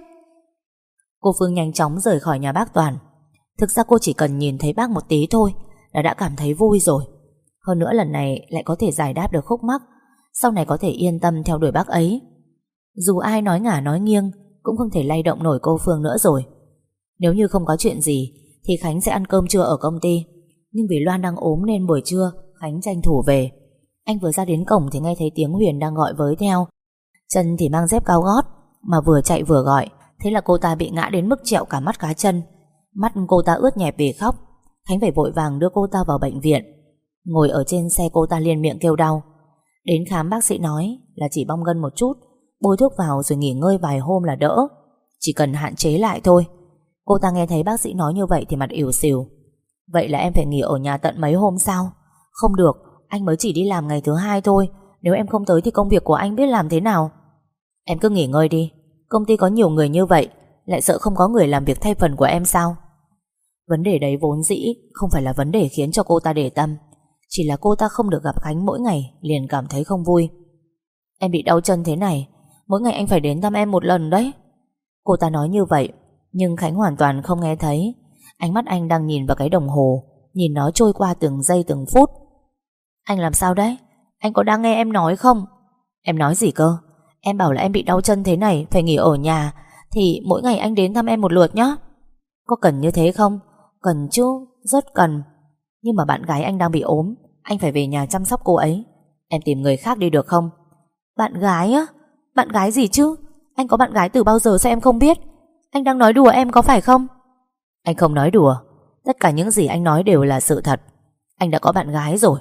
Cô Phương nhanh chóng rời khỏi nhà bác Toàn. Thực ra cô chỉ cần nhìn thấy bác một tí thôi là đã cảm thấy vui rồi. Hơn nữa lần này lại có thể giải đáp được khúc mắc, sau này có thể yên tâm theo đuổi bác ấy. Dù ai nói ngả nói nghiêng cũng không thể lay động nổi cô Phương nữa rồi. Nếu như không có chuyện gì thì Khánh sẽ ăn cơm trưa ở công ty. Nhưng vì Loan đang ốm nên buổi trưa Khánh tranh thủ về. Anh vừa ra đến cổng thì nghe thấy tiếng Huyền đang gọi với theo. Chân thì mang dép cao gót, mà vừa chạy vừa gọi. Thế là cô ta bị ngã đến mức trẹo cả mắt cá chân. Mắt cô ta ướt nhẹp vì khóc. Khánh phải vội vàng đưa cô ta vào bệnh viện. Ngồi ở trên xe cô ta liền miệng kêu đau. Đến khám bác sĩ nói là chỉ bong gân một chút, bôi thuốc vào rồi nghỉ ngơi vài hôm là đỡ. Chỉ cần hạn chế lại thôi. Cô ta nghe thấy bác sĩ nói như vậy thì mặt ỉu xìu. Vậy là em phải nghỉ ở nhà tận mấy hôm sao? Không được, anh mới chỉ đi làm ngày thứ 2 thôi. Nếu em không tới thì công việc của anh biết làm thế nào? Em cứ nghỉ ngơi đi. Công ty có nhiều người như vậy, lại sợ không có người làm việc thay phần của em sao? Vấn đề đấy vốn dĩ không phải là vấn đề khiến cho cô ta để tâm. Chỉ là cô ta không được gặp Khánh mỗi ngày liền cảm thấy không vui. Em bị đau chân thế này, mỗi ngày anh phải đến thăm em một lần đấy. Cô ta nói như vậy, nhưng Khánh hoàn toàn không nghe thấy. Ánh mắt anh đang nhìn vào cái đồng hồ, nhìn nó trôi qua từng giây từng phút. Anh làm sao đấy? Anh có đang nghe em nói không? Em nói gì cơ? Em bảo là em bị đau chân thế này, phải nghỉ ở nhà, thì mỗi ngày anh đến thăm em một lượt nhé. Có cần như thế không? Cần chứ, rất cần. Nhưng mà bạn gái anh đang bị ốm, anh phải về nhà chăm sóc cô ấy. Em tìm người khác đi được không? Bạn gái á? Bạn gái gì chứ? Anh có bạn gái từ bao giờ sao em không biết? Anh đang nói đùa em có phải không? Anh không nói đùa. Tất cả những gì anh nói đều là sự thật. Anh đã có bạn gái rồi.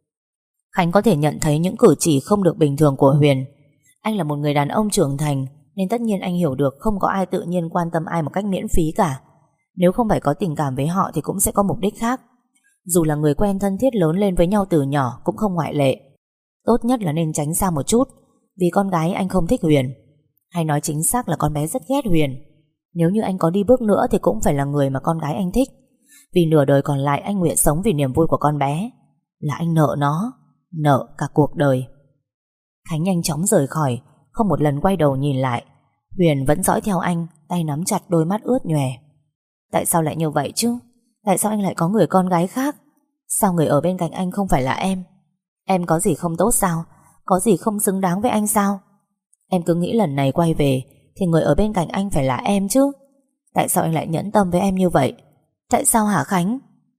Khánh có thể nhận thấy những cử chỉ không được bình thường của Huyền. Anh là một người đàn ông trưởng thành, nên tất nhiên anh hiểu được không có ai tự nhiên quan tâm ai một cách miễn phí cả. Nếu không phải có tình cảm với họ thì cũng sẽ có mục đích khác. Dù là người quen thân thiết lớn lên với nhau từ nhỏ cũng không ngoại lệ. Tốt nhất là nên tránh xa một chút, vì con gái anh không thích Huyền. Hay nói chính xác là con bé rất ghét Huyền. Nếu như anh có đi bước nữa thì cũng phải là người mà con gái anh thích. Vì nửa đời còn lại anh nguyện sống vì niềm vui của con bé. Là anh nợ nó, nợ cả cuộc đời. Khánh nhanh chóng rời khỏi, không một lần quay đầu nhìn lại. Huyền vẫn dõi theo anh, tay nắm chặt, đôi mắt ướt nhòe. Tại sao lại như vậy chứ? Tại sao anh lại có người con gái khác? Sao người ở bên cạnh anh không phải là em? Em có gì không tốt sao? Có gì không xứng đáng với anh sao? Em cứ nghĩ lần này quay về thì người ở bên cạnh anh phải là em chứ. Tại sao anh lại nhẫn tâm với em như vậy? Tại sao hả Khánh?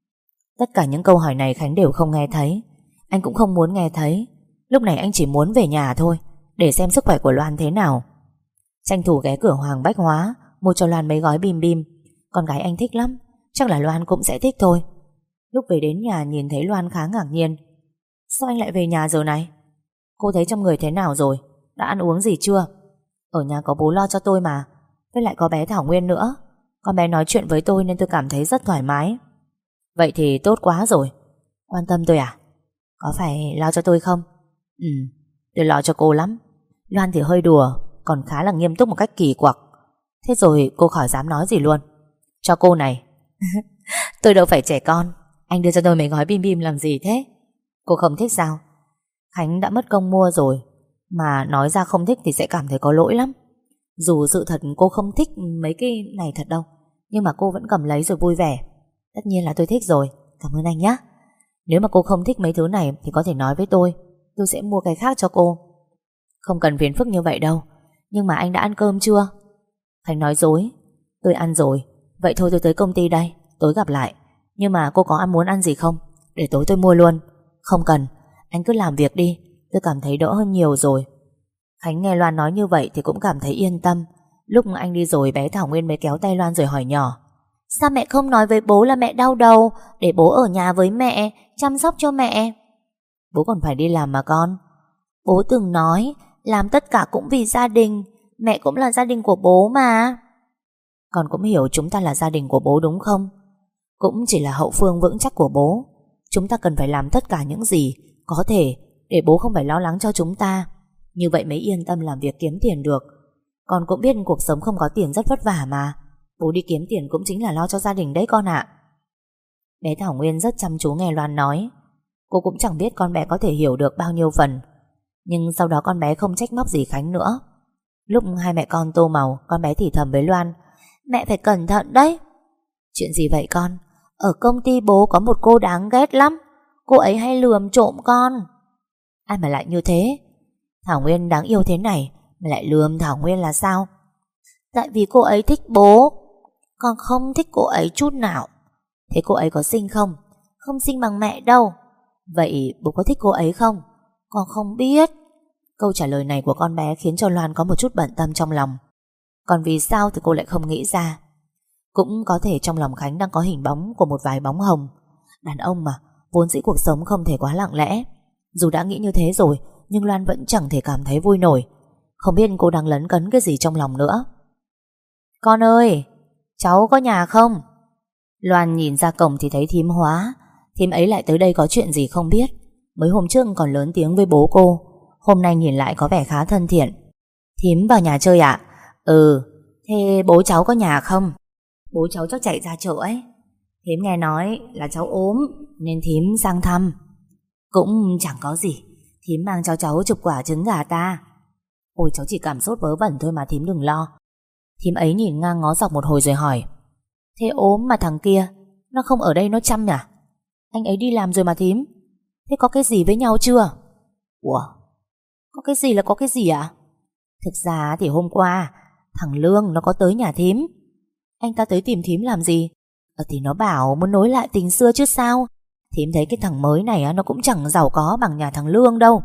Tất cả những câu hỏi này Khánh đều không nghe thấy. Anh cũng không muốn nghe thấy. Lúc này anh chỉ muốn về nhà thôi, để xem sức khỏe của Loan thế nào. Tranh thủ ghé cửa Hoàng Bách Hóa, mua cho Loan mấy gói bim bim. Con gái anh thích lắm, chắc là Loan cũng sẽ thích thôi. Lúc về đến nhà nhìn thấy Loan khá ngạc nhiên. Sao anh lại về nhà giờ này? Cô thấy trong người thế nào rồi? Đã ăn uống gì chưa? Ở nhà có bố lo cho tôi mà. Với lại có bé Thảo Nguyên nữa. Con bé nói chuyện với tôi nên tôi cảm thấy rất thoải mái. Vậy thì tốt quá rồi. Quan tâm tôi à? Có phải lo cho tôi không? Ừ, tôi lo cho cô lắm. Loan thì hơi đùa, còn khá là nghiêm túc một cách kỳ quặc. Thế rồi cô khỏi dám nói gì luôn. Cho cô này. Tôi đâu phải trẻ con. Anh đưa cho tôi mấy gói bim bim làm gì thế? Cô không thích sao? Khánh đã mất công mua rồi, mà nói ra không thích thì sẽ cảm thấy có lỗi lắm. Dù sự thật cô không thích mấy cái này thật đâu, nhưng mà cô vẫn cầm lấy rồi vui vẻ. Tất nhiên là tôi thích rồi. Cảm ơn anh nhé. Nếu mà cô không thích mấy thứ này thì có thể nói với tôi sẽ mua cái khác cho cô. Không cần phiền phức như vậy đâu. Nhưng mà anh đã ăn cơm chưa? Khánh nói dối. Tôi ăn rồi. Vậy thôi tôi tới công ty đây, tối gặp lại. Nhưng mà cô có muốn ăn gì không? Để tối tôi mua luôn. Không cần, anh cứ làm việc đi. Tôi cảm thấy đỡ hơn nhiều rồi. Khánh nghe Loan nói như vậy thì cũng cảm thấy yên tâm. Lúc anh đi rồi bé Thảo Nguyên mới kéo tay Loan rồi hỏi nhỏ. Sao mẹ không nói với bố là mẹ đau đầu, để bố ở nhà với mẹ, chăm sóc cho mẹ? Bố còn phải đi làm mà con. Bố từng nói làm tất cả cũng vì gia đình. Mẹ cũng là gia đình của bố mà. Con cũng hiểu chúng ta là gia đình của bố đúng không? Cũng chỉ là hậu phương vững chắc của bố. Chúng ta cần phải làm tất cả những gì có thể để bố không phải lo lắng cho chúng ta. Như vậy mới yên tâm làm việc kiếm tiền được. Con cũng biết cuộc sống không có tiền rất vất vả mà. Bố đi kiếm tiền cũng chính là lo cho gia đình đấy con ạ. Bé Thảo Nguyên rất chăm chú nghe Loan nói. Cô cũng chẳng biết con bé có thể hiểu được bao nhiêu phần. Nhưng sau đó con bé không trách móc gì Khánh nữa. Lúc hai mẹ con tô màu, con bé thì thầm với Loan. Mẹ phải cẩn thận đấy. Chuyện gì vậy con? Ở công ty bố có một cô đáng ghét lắm. Cô ấy hay lườm trộm con. Ai mà lại như thế? Thảo Nguyên đáng yêu thế này mà lại lườm Thảo Nguyên là sao? Tại vì cô ấy thích bố. Con không thích cô ấy chút nào. Thế cô ấy có xinh không? Không xinh bằng mẹ đâu. Vậy bố có thích cô ấy không? Con không biết. Câu trả lời này của con bé khiến cho Loan có một chút bận tâm trong lòng. Còn vì sao thì cô lại không nghĩ ra. Cũng có thể trong lòng Khánh đang có hình bóng của một vài bóng hồng. Đàn ông mà, vốn dĩ cuộc sống không thể quá lặng lẽ. Dù đã nghĩ như thế rồi, nhưng Loan vẫn chẳng thể cảm thấy vui nổi. Không biết cô đang lấn cấn cái gì trong lòng nữa. Con ơi, cháu có nhà không? Loan nhìn ra cổng thì thấy thím Hóa. Thím ấy lại tới đây có chuyện gì không biết. Mới hôm trước còn lớn tiếng với bố cô, hôm nay nhìn lại có vẻ khá thân thiện. Thím vào nhà chơi ạ? Ừ. Thế bố cháu có nhà không? Bố cháu chắc chạy ra chợ ấy. Thím nghe nói là cháu ốm nên thím sang thăm. Cũng chẳng có gì. Thím mang cho cháu chục quả trứng gà ta. Ôi cháu chỉ cảm sốt vớ vẩn thôi mà thím đừng lo. Thím ấy nhìn ngang ngó dọc một hồi rồi hỏi: Thế ốm mà thằng kia nó không ở đây nó chăm à? Anh ấy đi làm rồi mà thím. Thế có cái gì với nhau chưa? Ủa, có cái gì là có cái gì ạ? Thực ra thì hôm qua thằng Lương nó có tới nhà thím. Anh ta tới tìm thím làm gì? Thì nó bảo muốn nối lại tình xưa chứ sao. Thím thấy cái thằng mới này nó cũng chẳng giàu có bằng nhà thằng Lương đâu.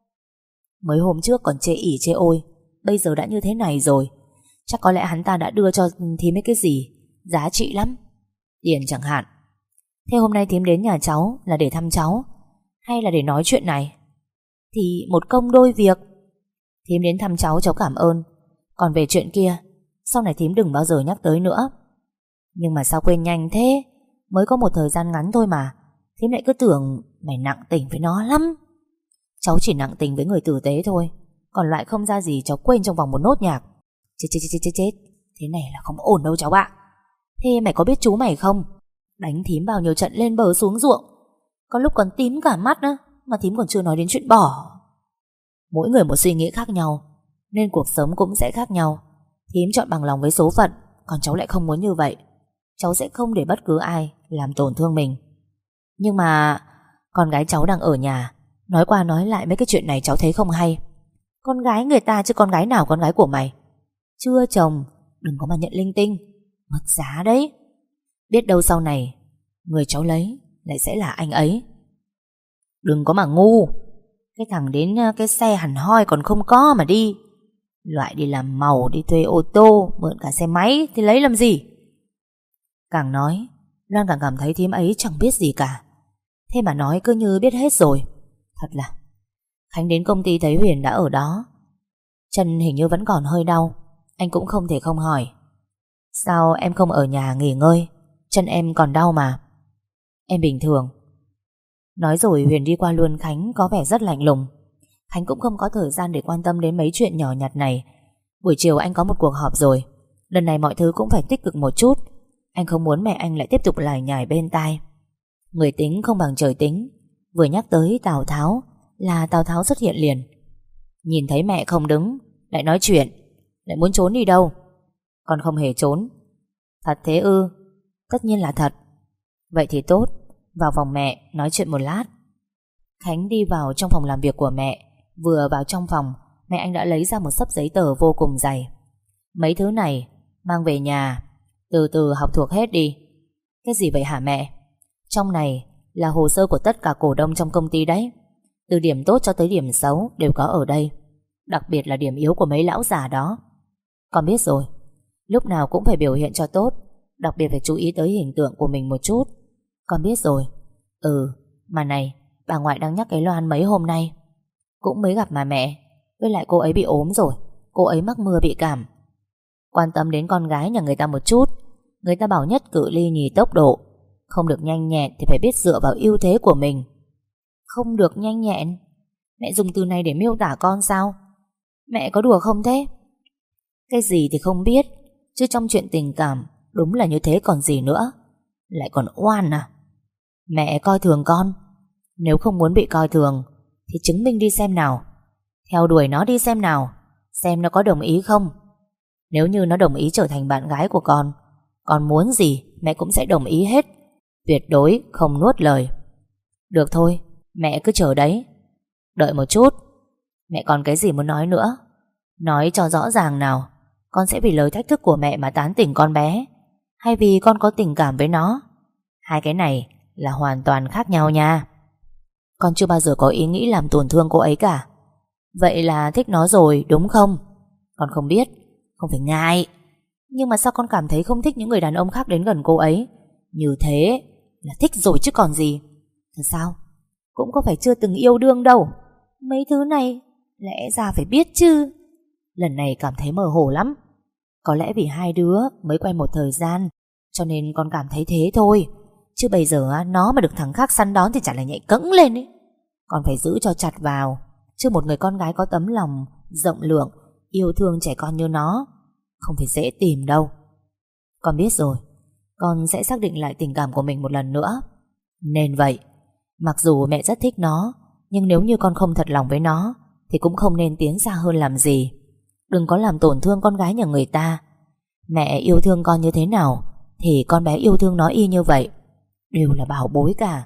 Mới hôm trước còn chê ỉ chê ôi, bây giờ đã như thế này rồi. Chắc có lẽ hắn ta đã đưa cho thím mấy cái gì giá trị lắm, tiền chẳng hạn. Thế hôm nay thím đến nhà cháu là để thăm cháu hay là để nói chuyện này? Thì một công đôi việc. Thím đến thăm cháu cảm ơn. Còn về chuyện kia, sau này thím đừng bao giờ nhắc tới nữa. Nhưng mà sao quên nhanh thế? Mới có một thời gian ngắn thôi mà. Thím lại cứ tưởng mày nặng tình với nó lắm. Cháu chỉ nặng tình với người tử tế thôi. Còn loại không ra gì cháu quên trong vòng một nốt nhạc. Chết. Thế này là không ổn đâu cháu ạ. Thế mày có biết chú mày không? Đánh thím bao nhiêu trận lên bờ xuống ruộng. Có lúc còn tím cả mắt nữa. Mà thím còn chưa nói đến chuyện bỏ. Mỗi người một suy nghĩ khác nhau, nên cuộc sống cũng sẽ khác nhau. Thím chọn bằng lòng với số phận, còn cháu lại không muốn như vậy. Cháu sẽ không để bất cứ ai làm tổn thương mình. Nhưng mà con gái cháu đang ở nhà, nói qua nói lại mấy cái chuyện này cháu thấy không hay. Con gái người ta chứ con gái nào con gái của mày. Chưa chồng, đừng có mà nhận linh tinh, mất giá đấy. Biết đâu sau này người cháu lấy lại sẽ là anh ấy. Đừng có mà ngu. Cái thằng đến cái xe hẳn hoi còn không có mà đi. Loại đi làm màu, đi thuê ô tô, mượn cả xe máy thì lấy làm gì? Càng nói Loan càng cảm thấy thím ấy chẳng biết gì cả. Thế mà nói cứ như biết hết rồi. Thật là Khánh đến công ty thấy Huyền đã ở đó. Chân hình như vẫn còn hơi đau. Anh cũng không thể không hỏi: Sao em không ở nhà nghỉ ngơi? Chân em còn đau mà. Em bình thường. Nói rồi Huyền đi qua luôn Khánh, có vẻ rất lạnh lùng. Khánh cũng không có thời gian để quan tâm đến mấy chuyện nhỏ nhặt này. Buổi chiều anh có một cuộc họp rồi. Lần này mọi thứ cũng phải tích cực một chút. Anh không muốn mẹ anh lại tiếp tục lải nhải bên tai. Người tính không bằng trời tính. Vừa nhắc tới Tào Tháo là Tào Tháo xuất hiện liền. Nhìn thấy mẹ không đứng, lại nói chuyện, lại muốn trốn đi đâu? Con không hề trốn. Thật thế ư? Tất nhiên là thật. Vậy thì tốt, vào phòng mẹ nói chuyện một lát. Khánh đi vào trong phòng làm việc của mẹ. Vừa vào trong phòng, mẹ anh đã lấy ra một xấp giấy tờ vô cùng dày. Mấy thứ này mang về nhà, từ từ học thuộc hết đi. Cái gì vậy hả mẹ? Trong này là hồ sơ của tất cả cổ đông trong công ty đấy. Từ điểm tốt cho tới điểm xấu đều có ở đây. Đặc biệt là điểm yếu của mấy lão già đó. Con biết rồi. Lúc nào cũng phải biểu hiện cho tốt. Đặc biệt phải chú ý tới hình tượng của mình một chút. Con biết rồi. Mà này, bà ngoại đang nhắc cái Loan mấy hôm nay. Cũng mới gặp mà mẹ. Với lại cô ấy bị ốm rồi. Cô ấy mắc mưa bị cảm. Quan tâm đến con gái nhà người ta một chút. Người ta bảo nhất cự ly nhì tốc độ. Không được nhanh nhẹn thì phải biết dựa vào ưu thế của mình. Không được nhanh nhẹn? Mẹ dùng từ này để miêu tả con sao? Mẹ có đùa không thế? Cái gì thì không biết, chứ trong chuyện tình cảm đúng là như thế còn gì nữa. Lại còn oan à? Mẹ coi thường con. Nếu không muốn bị coi thường thì chứng minh đi xem nào. Theo đuổi nó đi xem nào. Xem nó có đồng ý không. Nếu như nó đồng ý trở thành bạn gái của con muốn gì mẹ cũng sẽ đồng ý hết. Tuyệt đối không nuốt lời. Được thôi, mẹ cứ chờ đấy. Đợi một chút. Mẹ còn cái gì muốn nói nữa? Nói cho rõ ràng nào. Con sẽ vì lời thách thức của mẹ mà tán tỉnh con bé, hay vì con có tình cảm với nó? Hai cái này là hoàn toàn khác nhau nha. Con chưa bao giờ có ý nghĩ làm tổn thương cô ấy cả. Vậy là thích nó rồi đúng không? Con không biết. Không phải ngại. Nhưng mà sao con cảm thấy không thích những người đàn ông khác đến gần cô ấy? Như thế là thích rồi chứ còn gì. Thật sao? Cũng có phải chưa từng yêu đương đâu. Mấy thứ này lẽ ra phải biết chứ. Lần này cảm thấy mơ hồ lắm. Có lẽ vì hai đứa mới quen một thời gian, cho nên con cảm thấy thế thôi. Chứ bây giờ nó mà được thằng khác săn đón thì chả là nhảy cẫng lên ấy. Con phải giữ cho chặt vào. Chứ một người con gái có tấm lòng rộng lượng, yêu thương trẻ con như nó không phải dễ tìm đâu. Con biết rồi. Con sẽ xác định lại tình cảm của mình một lần nữa. Nên vậy, mặc dù mẹ rất thích nó, Nhưng nếu như con không thật lòng với nó thì cũng không nên tiến xa hơn làm gì. Đừng có làm tổn thương con gái nhà người ta. Mẹ yêu thương con như thế nào thì con bé yêu thương nó y như vậy. Đều là bảo bối cả.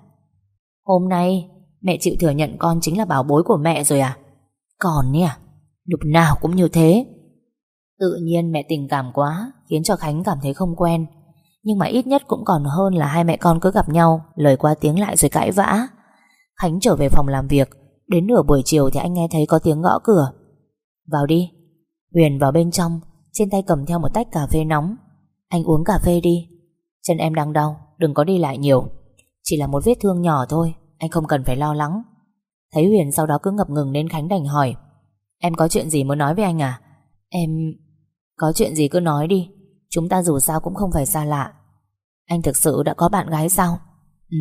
Hôm nay mẹ chịu thừa nhận con chính là bảo bối của mẹ rồi à? Còn nè, lúc nào cũng như thế. Tự nhiên mẹ tình cảm quá khiến cho Khánh cảm thấy không quen. Nhưng mà ít nhất cũng còn hơn là hai mẹ con cứ gặp nhau, lời qua tiếng lại rồi cãi vã. Khánh trở về phòng làm việc. Đến nửa buổi chiều thì anh nghe thấy có tiếng gõ cửa. Vào đi. Huyền vào bên trong, trên tay cầm theo một tách cà phê nóng. Anh uống cà phê đi. Chân em đang đau, đừng có đi lại nhiều. Chỉ là một vết thương nhỏ thôi, anh không cần phải lo lắng. Thấy Huyền sau đó cứ ngập ngừng nên Khánh đành hỏi. Em có chuyện gì muốn nói với anh à? Em... Có chuyện gì cứ nói đi. Chúng ta dù sao cũng không phải xa lạ. Anh thực sự đã có bạn gái sao? Ừ.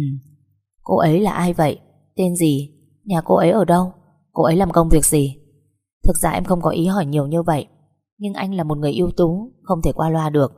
Cô ấy là ai vậy? Tên gì? Nhà cô ấy ở đâu? Cô ấy làm công việc gì? Thực ra em không có ý hỏi nhiều như vậy, nhưng anh là một người ưu tú, không thể qua loa được.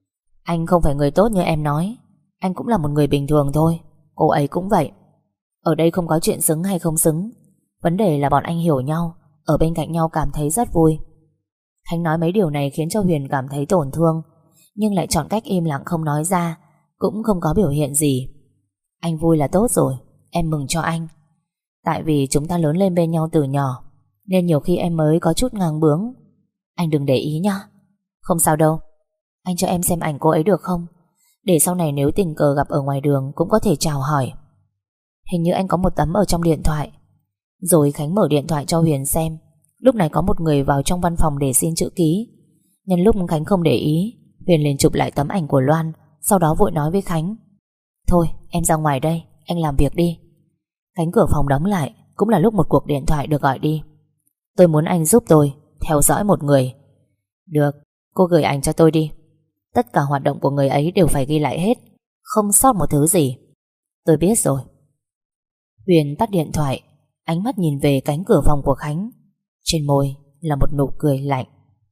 Anh không phải người tốt như em nói. Anh cũng là một người bình thường thôi. Cô ấy cũng vậy. Ở đây không có chuyện xứng hay không xứng. Vấn đề là bọn anh hiểu nhau, ở bên cạnh nhau cảm thấy rất vui. Khánh nói mấy điều này khiến cho Huyền cảm thấy tổn thương, nhưng lại chọn cách im lặng không nói ra, cũng không có biểu hiện gì. Anh vui là tốt rồi. Em mừng cho anh. Tại vì chúng ta lớn lên bên nhau từ nhỏ, nên nhiều khi em mới có chút ngang bướng. Anh đừng để ý nhá. Không sao đâu. Anh cho em xem ảnh cô ấy được không? Để sau này nếu tình cờ gặp ở ngoài đường cũng có thể chào hỏi. Hình như anh có một tấm ở trong điện thoại. Rồi Khánh mở điện thoại cho Huyền xem. Lúc này có một người vào trong văn phòng để xin chữ ký. Nhân lúc Khánh không để ý, Huyền liền chụp lại tấm ảnh của Loan, sau đó vội nói với Khánh. Thôi em ra ngoài đây, anh làm việc đi. Cánh cửa phòng đóng lại. Cũng là lúc một cuộc điện thoại được gọi đi. Tôi muốn anh giúp tôi theo dõi một người. Được, cô gửi ảnh cho tôi đi. Tất cả hoạt động của người ấy đều phải ghi lại hết, không sót một thứ gì. Tôi biết rồi. Huyền tắt điện thoại, ánh mắt nhìn về cánh cửa phòng của Khánh. Trên môi là một nụ cười lạnh.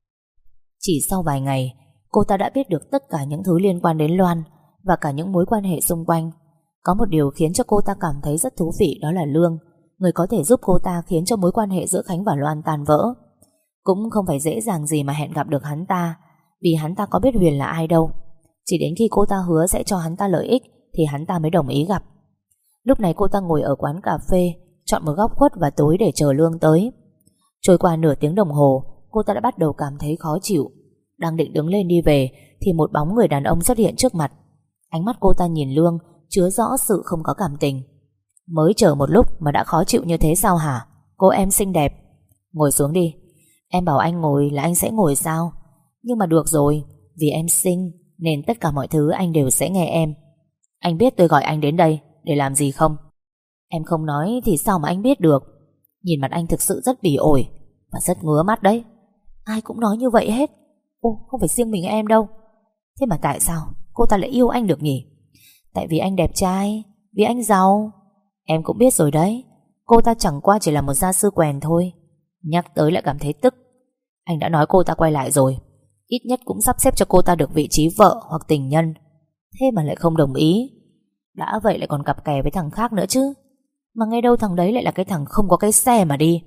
Chỉ sau vài ngày, cô ta đã biết được tất cả những thứ liên quan đến Loan và cả những mối quan hệ xung quanh. Có một điều khiến cho cô ta cảm thấy rất thú vị, đó là Lương, người có thể giúp cô ta khiến cho mối quan hệ giữa Khánh và Loan tan vỡ. Cũng không phải dễ dàng gì mà hẹn gặp được hắn ta, vì hắn ta có biết Huyền là ai đâu. Chỉ đến khi cô ta hứa sẽ cho hắn ta lợi ích thì hắn ta mới đồng ý gặp. Lúc này cô ta ngồi ở quán cà phê, chọn một góc khuất và tối để chờ Lương tới. Trôi qua nửa tiếng đồng hồ, cô ta đã bắt đầu cảm thấy khó chịu. Đang định đứng lên đi về thì một bóng người đàn ông xuất hiện trước mặt. Ánh mắt cô ta nhìn Lương chứa rõ sự không có cảm tình. Mới chờ một lúc mà đã khó chịu như thế sao hả? Cô em xinh đẹp. Ngồi xuống đi. Em bảo anh ngồi là anh sẽ ngồi sao? Nhưng mà được rồi, vì em xinh nên tất cả mọi thứ anh đều sẽ nghe em. Anh biết tôi gọi anh đến đây để làm gì không? Em không nói thì sao mà anh biết được? Nhìn mặt anh thực sự rất bỉ ổi và rất ngứa mắt đấy. Ai cũng nói như vậy hết. Ô, không phải riêng mình em đâu. Thế mà tại sao cô ta lại yêu anh được nhỉ? Tại vì anh đẹp trai, vì anh giàu. Em cũng biết rồi đấy, cô ta chẳng qua chỉ là một gia sư quèn thôi. Nhắc tới lại cảm thấy tức. Anh đã nói cô ta quay lại rồi, ít nhất cũng sắp xếp cho cô ta được vị trí vợ hoặc tình nhân. Thế mà lại không đồng ý. Đã vậy lại còn cặp kè với thằng khác nữa chứ. Mà nghe đâu thằng đấy lại là cái thằng không có cái xe mà đi.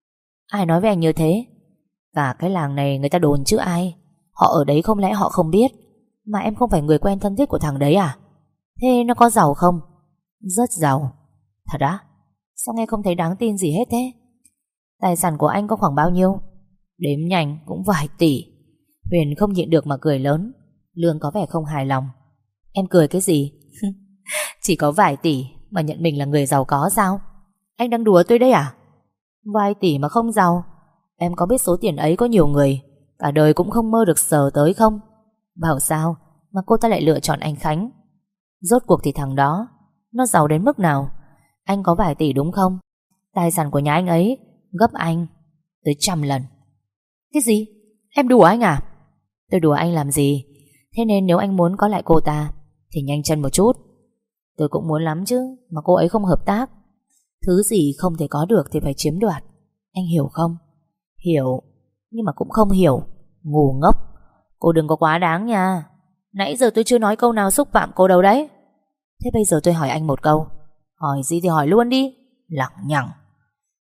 Ai nói với anh như thế? Cả cái làng này người ta đồn chứ ai. Họ ở đấy không lẽ họ không biết? Mà em không phải người quen thân thiết của thằng đấy à? Thế nó có giàu không? Rất giàu. Thật á? Sao nghe không thấy đáng tin gì hết thế? Tài sản của anh có khoảng bao nhiêu? Đếm nhanh cũng vài tỷ. Huyền không nhịn được mà cười lớn. Lương có vẻ không hài lòng. Em cười cái gì? Chỉ có vài tỷ mà nhận mình là người giàu có sao? Anh đang đùa tôi đấy à? Vài tỷ mà không giàu? Em có biết số tiền ấy có nhiều người cả đời cũng không mơ được sờ tới không? Bảo sao mà cô ta lại lựa chọn anh Khánh? Rốt cuộc thì thằng đó nó giàu đến mức nào? Anh có vài tỷ đúng không? Tài sản của nhà anh ấy gấp anh tới 100 lần. Cái gì? Em đùa anh à? Tôi đùa anh làm gì? Thế nên nếu anh muốn có lại cô ta thì nhanh chân một chút. Tôi cũng muốn lắm chứ, mà cô ấy không hợp tác. Thứ gì không thể có được thì phải chiếm đoạt. Anh hiểu không? Hiểu, nhưng mà cũng không hiểu. Ngu ngốc. Cô đừng có quá đáng nha. Nãy giờ tôi chưa nói câu nào xúc phạm cô đâu đấy. Thế bây giờ tôi hỏi anh một câu. Hỏi gì thì hỏi luôn đi. Lẳng nhằng.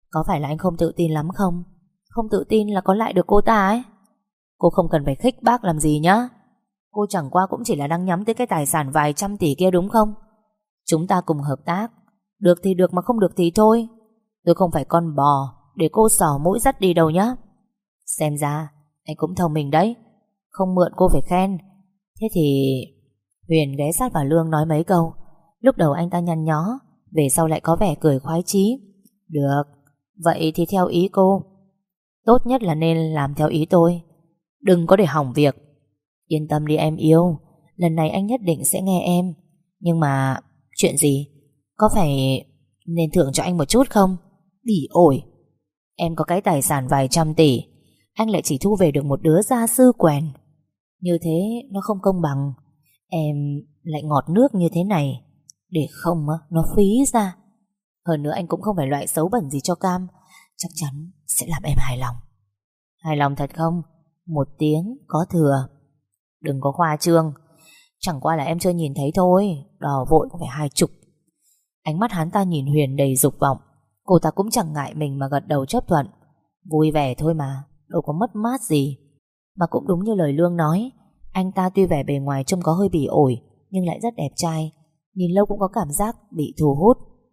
Có phải là anh không tự tin lắm không? Không tự tin là có lại được cô ta ấy. Cô không cần phải khích bác làm gì nhá. Cô chẳng qua cũng chỉ là đang nhắm tới cái tài sản vài trăm tỷ kia đúng không? Chúng ta cùng hợp tác. Được thì được mà không được thì thôi. Tôi không phải con bò để cô xỏ mũi dắt đi đâu nhá. Xem ra anh cũng thông minh đấy. Không mượn cô phải khen. Thế thì... Huyền ghé sát vào Lương nói mấy câu. Lúc đầu anh ta nhăn nhó, về sau lại có vẻ cười khoái chí. Được, vậy thì theo ý cô. Tốt nhất là nên làm theo ý tôi. Đừng có để hỏng việc. Yên tâm đi em yêu, lần này anh nhất định sẽ nghe em. Nhưng mà chuyện gì? Có phải nên thưởng cho anh một chút không? Bỉ ổi. Em có cái tài sản vài trăm tỷ, anh lại chỉ thu về được một đứa gia sư quèn. Như thế nó không công bằng. Em lại ngọt nước như thế này, để không nó phí ra. Hơn nữa anh cũng không phải loại xấu bẩn gì cho cam. Chắc chắn sẽ làm em hài lòng. Hài lòng thật không? 1 tiếng có thừa. Đừng có khoa trương. Chẳng qua là em chưa nhìn thấy thôi. Đò vội cũng phải 20. Ánh mắt hắn ta nhìn Huyền đầy dục vọng. Cô ta cũng chẳng ngại mình mà gật đầu chấp thuận. Vui vẻ thôi mà, đâu có mất mát gì. Mà cũng đúng như lời Lương nói, anh ta tuy vẻ bề ngoài trông có hơi bỉ ổi, nhưng lại rất đẹp trai. Nhìn lâu cũng có cảm giác bị thu hút.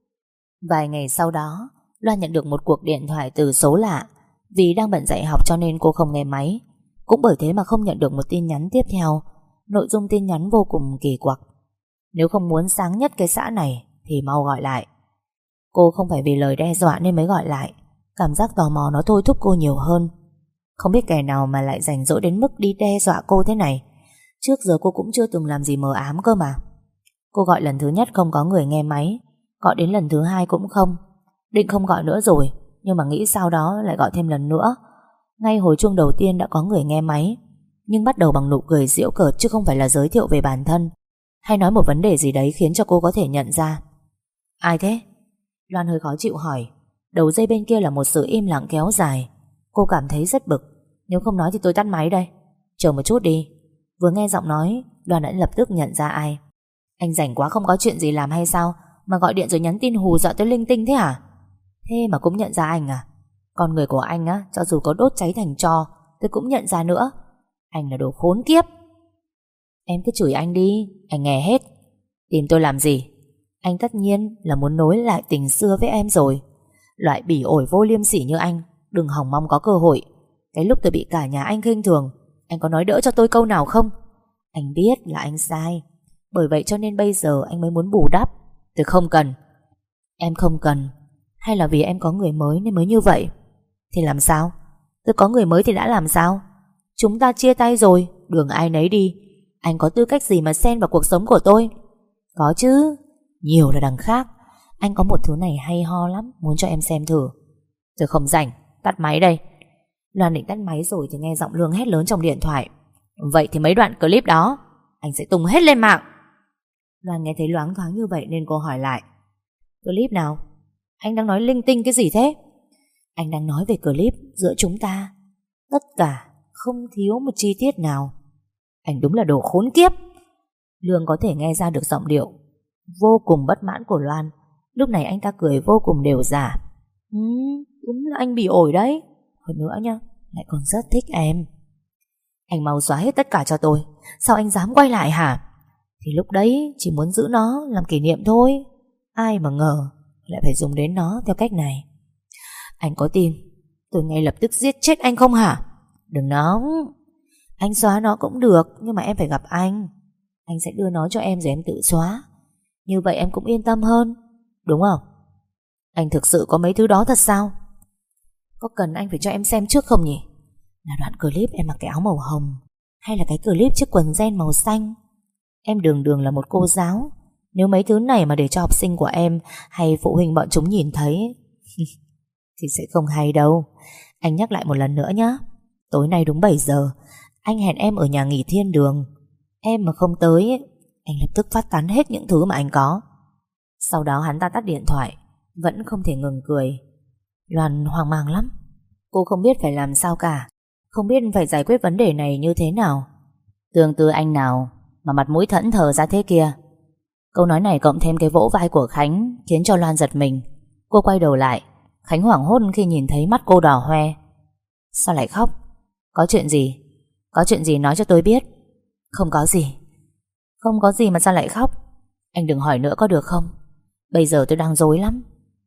Vài ngày sau đó, Loan nhận được một cuộc điện thoại từ số lạ. Vì đang bận dạy học cho nên cô không nghe máy. Cũng bởi thế mà không nhận được một tin nhắn tiếp theo. Nội dung tin nhắn vô cùng kỳ quặc. Nếu không muốn sáng nhất cái xã này thì mau gọi lại. Cô không phải vì lời đe dọa nên mới gọi lại. Cảm giác tò mò nó thôi thúc cô nhiều hơn. Không biết kẻ nào mà lại rảnh rỗi đến mức đi đe dọa cô thế này. Trước giờ cô cũng chưa từng làm gì mờ ám cơ mà. Cô gọi lần thứ nhất không có người nghe máy. Gọi đến lần thứ 2 cũng không. Định không gọi nữa rồi, nhưng mà nghĩ sau đó lại gọi thêm lần nữa. Ngay hồi chuông đầu tiên đã có người nghe máy, nhưng bắt đầu bằng nụ cười giễu cợt chứ không phải là giới thiệu về bản thân, hay nói một vấn đề gì đấy khiến cho cô có thể nhận ra. Ai thế? Loan hơi khó chịu hỏi. Đầu dây bên kia là một sự im lặng kéo dài. Cô cảm thấy rất bực. Nếu không nói thì tôi tắt máy đây. Chờ một chút đi. Vừa nghe giọng nói, Loan đã lập tức nhận ra ai. Anh rảnh quá không có chuyện gì làm hay sao mà gọi điện rồi nhắn tin hù dọa tôi linh tinh thế hả? Thế mà cũng nhận ra anh à? Con người của anh á, cho dù có đốt cháy thành tro tôi cũng nhận ra nữa. Anh là đồ khốn kiếp. Em cứ chửi anh đi, anh nghe hết. Tìm tôi làm gì? Anh tất nhiên là muốn nối lại tình xưa với em rồi. Loại bỉ ổi vô liêm sỉ như anh đừng hòng mong có cơ hội. Cái lúc tôi bị cả nhà anh khinh thường, anh có nói đỡ cho tôi câu nào không? Anh biết là anh sai, bởi vậy cho nên bây giờ anh mới muốn bù đắp. Tôi không cần. Em không cần. Hay là vì em có người mới nên mới như vậy? Thì làm sao? Tôi có người mới thì đã làm sao? Chúng ta chia tay rồi, đường ai nấy đi. Anh có tư cách gì mà xen vào cuộc sống của tôi? Có chứ, nhiều là đằng khác. Anh có một thứ này hay ho lắm, muốn cho em xem thử. Tôi không rảnh, tắt máy đây. Loan định tắt máy rồi thì nghe giọng Lương hét lớn trong điện thoại. Vậy thì mấy đoạn clip đó anh sẽ tung hết lên mạng. Loan nghe thấy loáng thoáng như vậy nên cô hỏi lại. Clip nào? Anh đang nói linh tinh cái gì thế? Anh đang nói về clip giữa chúng ta. Tất cả không thiếu một chi tiết nào. Anh đúng là đồ khốn kiếp. Lương có thể nghe ra được giọng điệu vô cùng bất mãn của Loan. Lúc này anh ta cười vô cùng đều giả. Đúng là anh bị ổi đấy. Hơn nữa nha, lại còn rất thích em. Anh mau xóa hết tất cả cho tôi. Sao anh dám quay lại hả? Thì lúc đấy chỉ muốn giữ nó làm kỷ niệm thôi. Ai mà ngờ lại phải dùng đến nó theo cách này. Anh có tin tôi ngay lập tức giết chết anh không hả? Đừng nóng. Anh xóa nó cũng được, nhưng mà em phải gặp anh. Anh sẽ đưa nó cho em rồi em tự xóa. Như vậy em cũng yên tâm hơn, đúng không? Anh thực sự có mấy thứ đó thật sao? Có cần anh phải cho em xem trước không nhỉ? Là đoạn clip em mặc cái áo màu hồng, hay là cái clip chiếc quần jean màu xanh? Em đường đường là một cô giáo. Nếu mấy thứ này mà để cho học sinh của em hay phụ huynh bọn chúng nhìn thấy thì sẽ không hay đâu. Anh nhắc lại một lần nữa nhé. Tối nay đúng 7 giờ anh hẹn em ở nhà nghỉ Thiên Đường. Em mà không tới, anh lập tức phát tán hết những thứ mà anh có. Sau đó hắn ta tắt điện thoại, vẫn không thể ngừng cười. Loan hoang mang lắm. Cô không biết phải làm sao cả, không biết phải giải quyết vấn đề này như thế nào. Tương tư anh nào mà mặt mũi thẫn thờ ra thế kia. Câu nói này cộng thêm cái vỗ vai của Khánh khiến cho Loan giật mình. Cô quay đầu lại. Khánh hoảng hốt khi nhìn thấy mắt cô đỏ hoe. Sao lại khóc? Có chuyện gì? Có chuyện gì nói cho tôi biết. Không có gì. Không có gì mà sao lại khóc? Anh đừng hỏi nữa có được không? Bây giờ tôi đang rối lắm.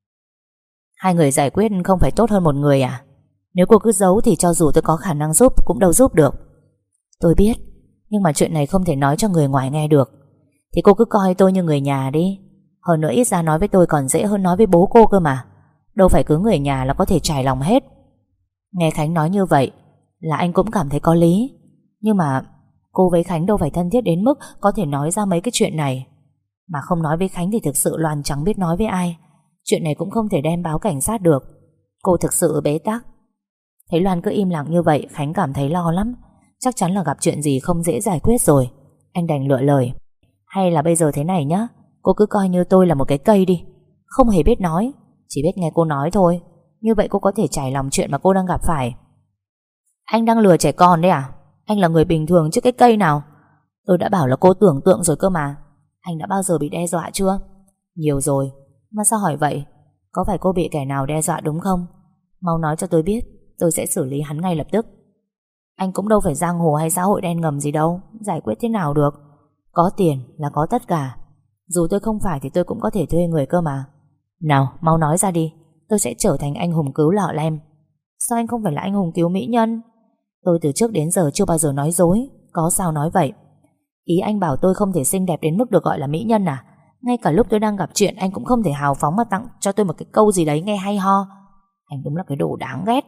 Hai người giải quyết không phải tốt hơn một người à? Nếu cô cứ giấu thì cho dù tôi có khả năng giúp cũng đâu giúp được. Tôi biết, nhưng mà chuyện này không thể nói cho người ngoài nghe được. Thì cô cứ coi tôi như người nhà đi. Hơn nữa ít ra nói với tôi còn dễ hơn nói với bố cô cơ mà. Đâu phải cứ người nhà là có thể trải lòng hết. Nghe Khánh nói như vậy là anh cũng cảm thấy có lý. Nhưng mà cô với Khánh đâu phải thân thiết đến mức có thể nói ra mấy cái chuyện này. Mà không nói với Khánh thì thực sự Loan chẳng biết nói với ai. Chuyện này cũng không thể đem báo cảnh sát được. Cô thực sự bế tắc. Thấy Loan cứ im lặng như vậy, Khánh cảm thấy lo lắm. Chắc chắn là gặp chuyện gì không dễ giải quyết rồi. Anh đành lựa lời. Hay là bây giờ thế này nhá, cô cứ coi như tôi là một cái cây đi. Không hề biết nói, chỉ biết nghe cô nói thôi. Như vậy cô có thể trải lòng chuyện mà cô đang gặp phải. Anh đang lừa trẻ con đấy à? Anh là người bình thường chứ cái cây nào. Tôi đã bảo là cô tưởng tượng rồi cơ mà. Anh đã bao giờ bị đe dọa chưa? Nhiều rồi. Mà sao hỏi vậy? Có phải cô bị kẻ nào đe dọa đúng không? Mau nói cho tôi biết, tôi sẽ xử lý hắn ngay lập tức. Anh cũng đâu phải giang hồ hay xã hội đen ngầm gì đâu. Giải quyết thế nào được? Có tiền là có tất cả. Dù tôi không phải thì tôi cũng có thể thuê người cơ mà. Nào mau nói ra đi. Tôi sẽ trở thành anh hùng cứu lọ lem. Sao anh không phải là anh hùng cứu mỹ nhân? Tôi từ trước đến giờ chưa bao giờ nói dối. Có sao nói vậy? Ý anh bảo tôi không thể xinh đẹp đến mức được gọi là mỹ nhân à? Ngay cả lúc tôi đang gặp chuyện anh cũng không thể hào phóng mà tặng cho tôi một cái câu gì đấy nghe hay ho. Anh đúng là cái đồ đáng ghét.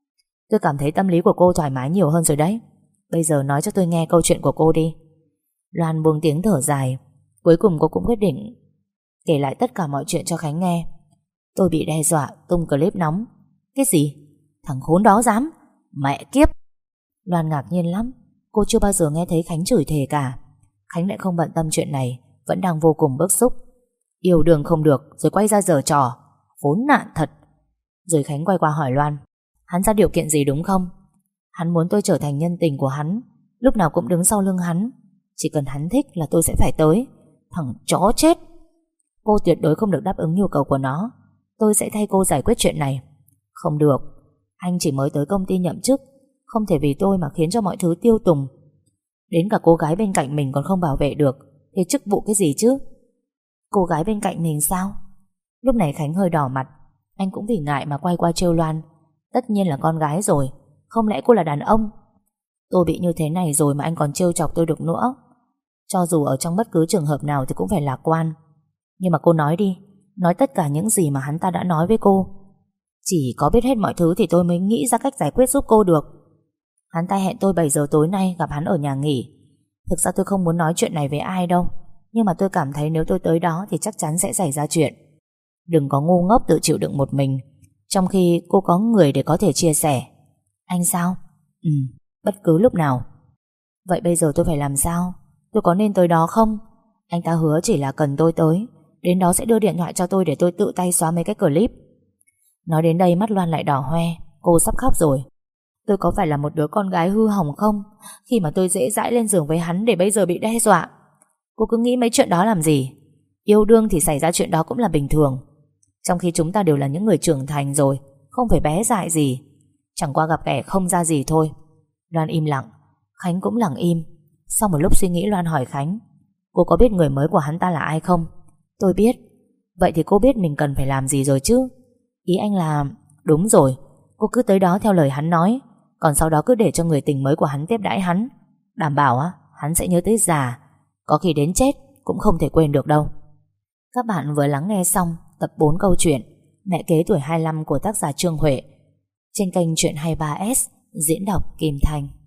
Tôi cảm thấy tâm lý của cô thoải mái nhiều hơn rồi đấy. Bây giờ nói cho tôi nghe câu chuyện của cô đi. Loan buông tiếng thở dài. Cuối cùng cô cũng quyết định kể lại tất cả mọi chuyện cho Khánh nghe. Tôi bị đe dọa tung clip nóng. Cái gì? Thằng khốn đó dám? Mẹ kiếp! Loan ngạc nhiên lắm. Cô chưa bao giờ nghe thấy Khánh chửi thề cả. Khánh lại không bận tâm chuyện này, vẫn đang vô cùng bức xúc. Yêu đương không được rồi quay ra giở trò. Khốn nạn thật. Rồi Khánh quay qua hỏi Loan. Hắn ra điều kiện gì đúng không? Hắn muốn tôi trở thành nhân tình của hắn, lúc nào cũng đứng sau lưng hắn. Chỉ cần hắn thích là tôi sẽ phải tới. Thằng chó chết! Cô tuyệt đối không được đáp ứng nhu cầu của nó. Tôi sẽ thay cô giải quyết chuyện này. Không được. Anh chỉ mới tới công ty nhậm chức, không thể vì tôi mà khiến cho mọi thứ tiêu tùng. Đến cả cô gái bên cạnh mình còn không bảo vệ được thì chức vụ cái gì chứ? Cô gái bên cạnh mình sao? Lúc này Khánh hơi đỏ mặt. Anh cũng vì ngại mà quay qua trêu Loan. Tất nhiên là con gái rồi. Không lẽ cô là đàn ông? Tôi bị như thế này rồi mà anh còn trêu chọc tôi được nữa. Cho dù ở trong bất cứ trường hợp nào thì cũng phải lạc quan. Nhưng mà cô nói đi. Nói tất cả những gì mà hắn ta đã nói với cô. Chỉ có biết hết mọi thứ thì tôi mới nghĩ ra cách giải quyết giúp cô được. Hắn ta hẹn tôi 7 giờ tối nay gặp hắn ở nhà nghỉ. Thực ra tôi không muốn nói chuyện này với ai đâu, nhưng mà tôi cảm thấy nếu tôi tới đó thì chắc chắn sẽ xảy ra chuyện. Đừng có ngu ngốc tự chịu đựng một mình, trong khi cô có người để có thể chia sẻ. Anh sao? Bất cứ lúc nào. Vậy bây giờ tôi phải làm sao? Tôi có nên tới đó không? Anh ta hứa chỉ là cần tôi tới, đến đó sẽ đưa điện thoại cho tôi để tôi tự tay xóa mấy cái clip. Nói đến đây mắt Loan lại đỏ hoe. Cô sắp khóc rồi. Tôi có phải là một đứa con gái hư hỏng không, khi mà tôi dễ dãi lên giường với hắn để bây giờ bị đe dọa? Cô cứ nghĩ mấy chuyện đó làm gì? Yêu đương thì xảy ra chuyện đó cũng là bình thường. Trong khi chúng ta đều là những người trưởng thành rồi, không phải bé dại gì. Chẳng qua gặp kẻ không ra gì thôi. Loan im lặng. Khánh cũng lặng im. Sau một lúc suy nghĩ Loan hỏi Khánh. Cô có biết người mới của hắn ta là ai không? Tôi biết. Vậy thì cô biết mình cần phải làm gì rồi chứ? Ý anh là... Đúng rồi. Cô cứ tới đó theo lời hắn nói, còn sau đó cứ để cho người tình mới của hắn tiếp đãi hắn. Đảm bảo hắn sẽ nhớ tới già. Có khi đến chết cũng không thể quên được đâu. Các bạn vừa lắng nghe xong tập 4 câu chuyện Mẹ kế tuổi 25 của tác giả Trương Huệ trên kênh Chuyện 23S, diễn đọc Kim Thanh.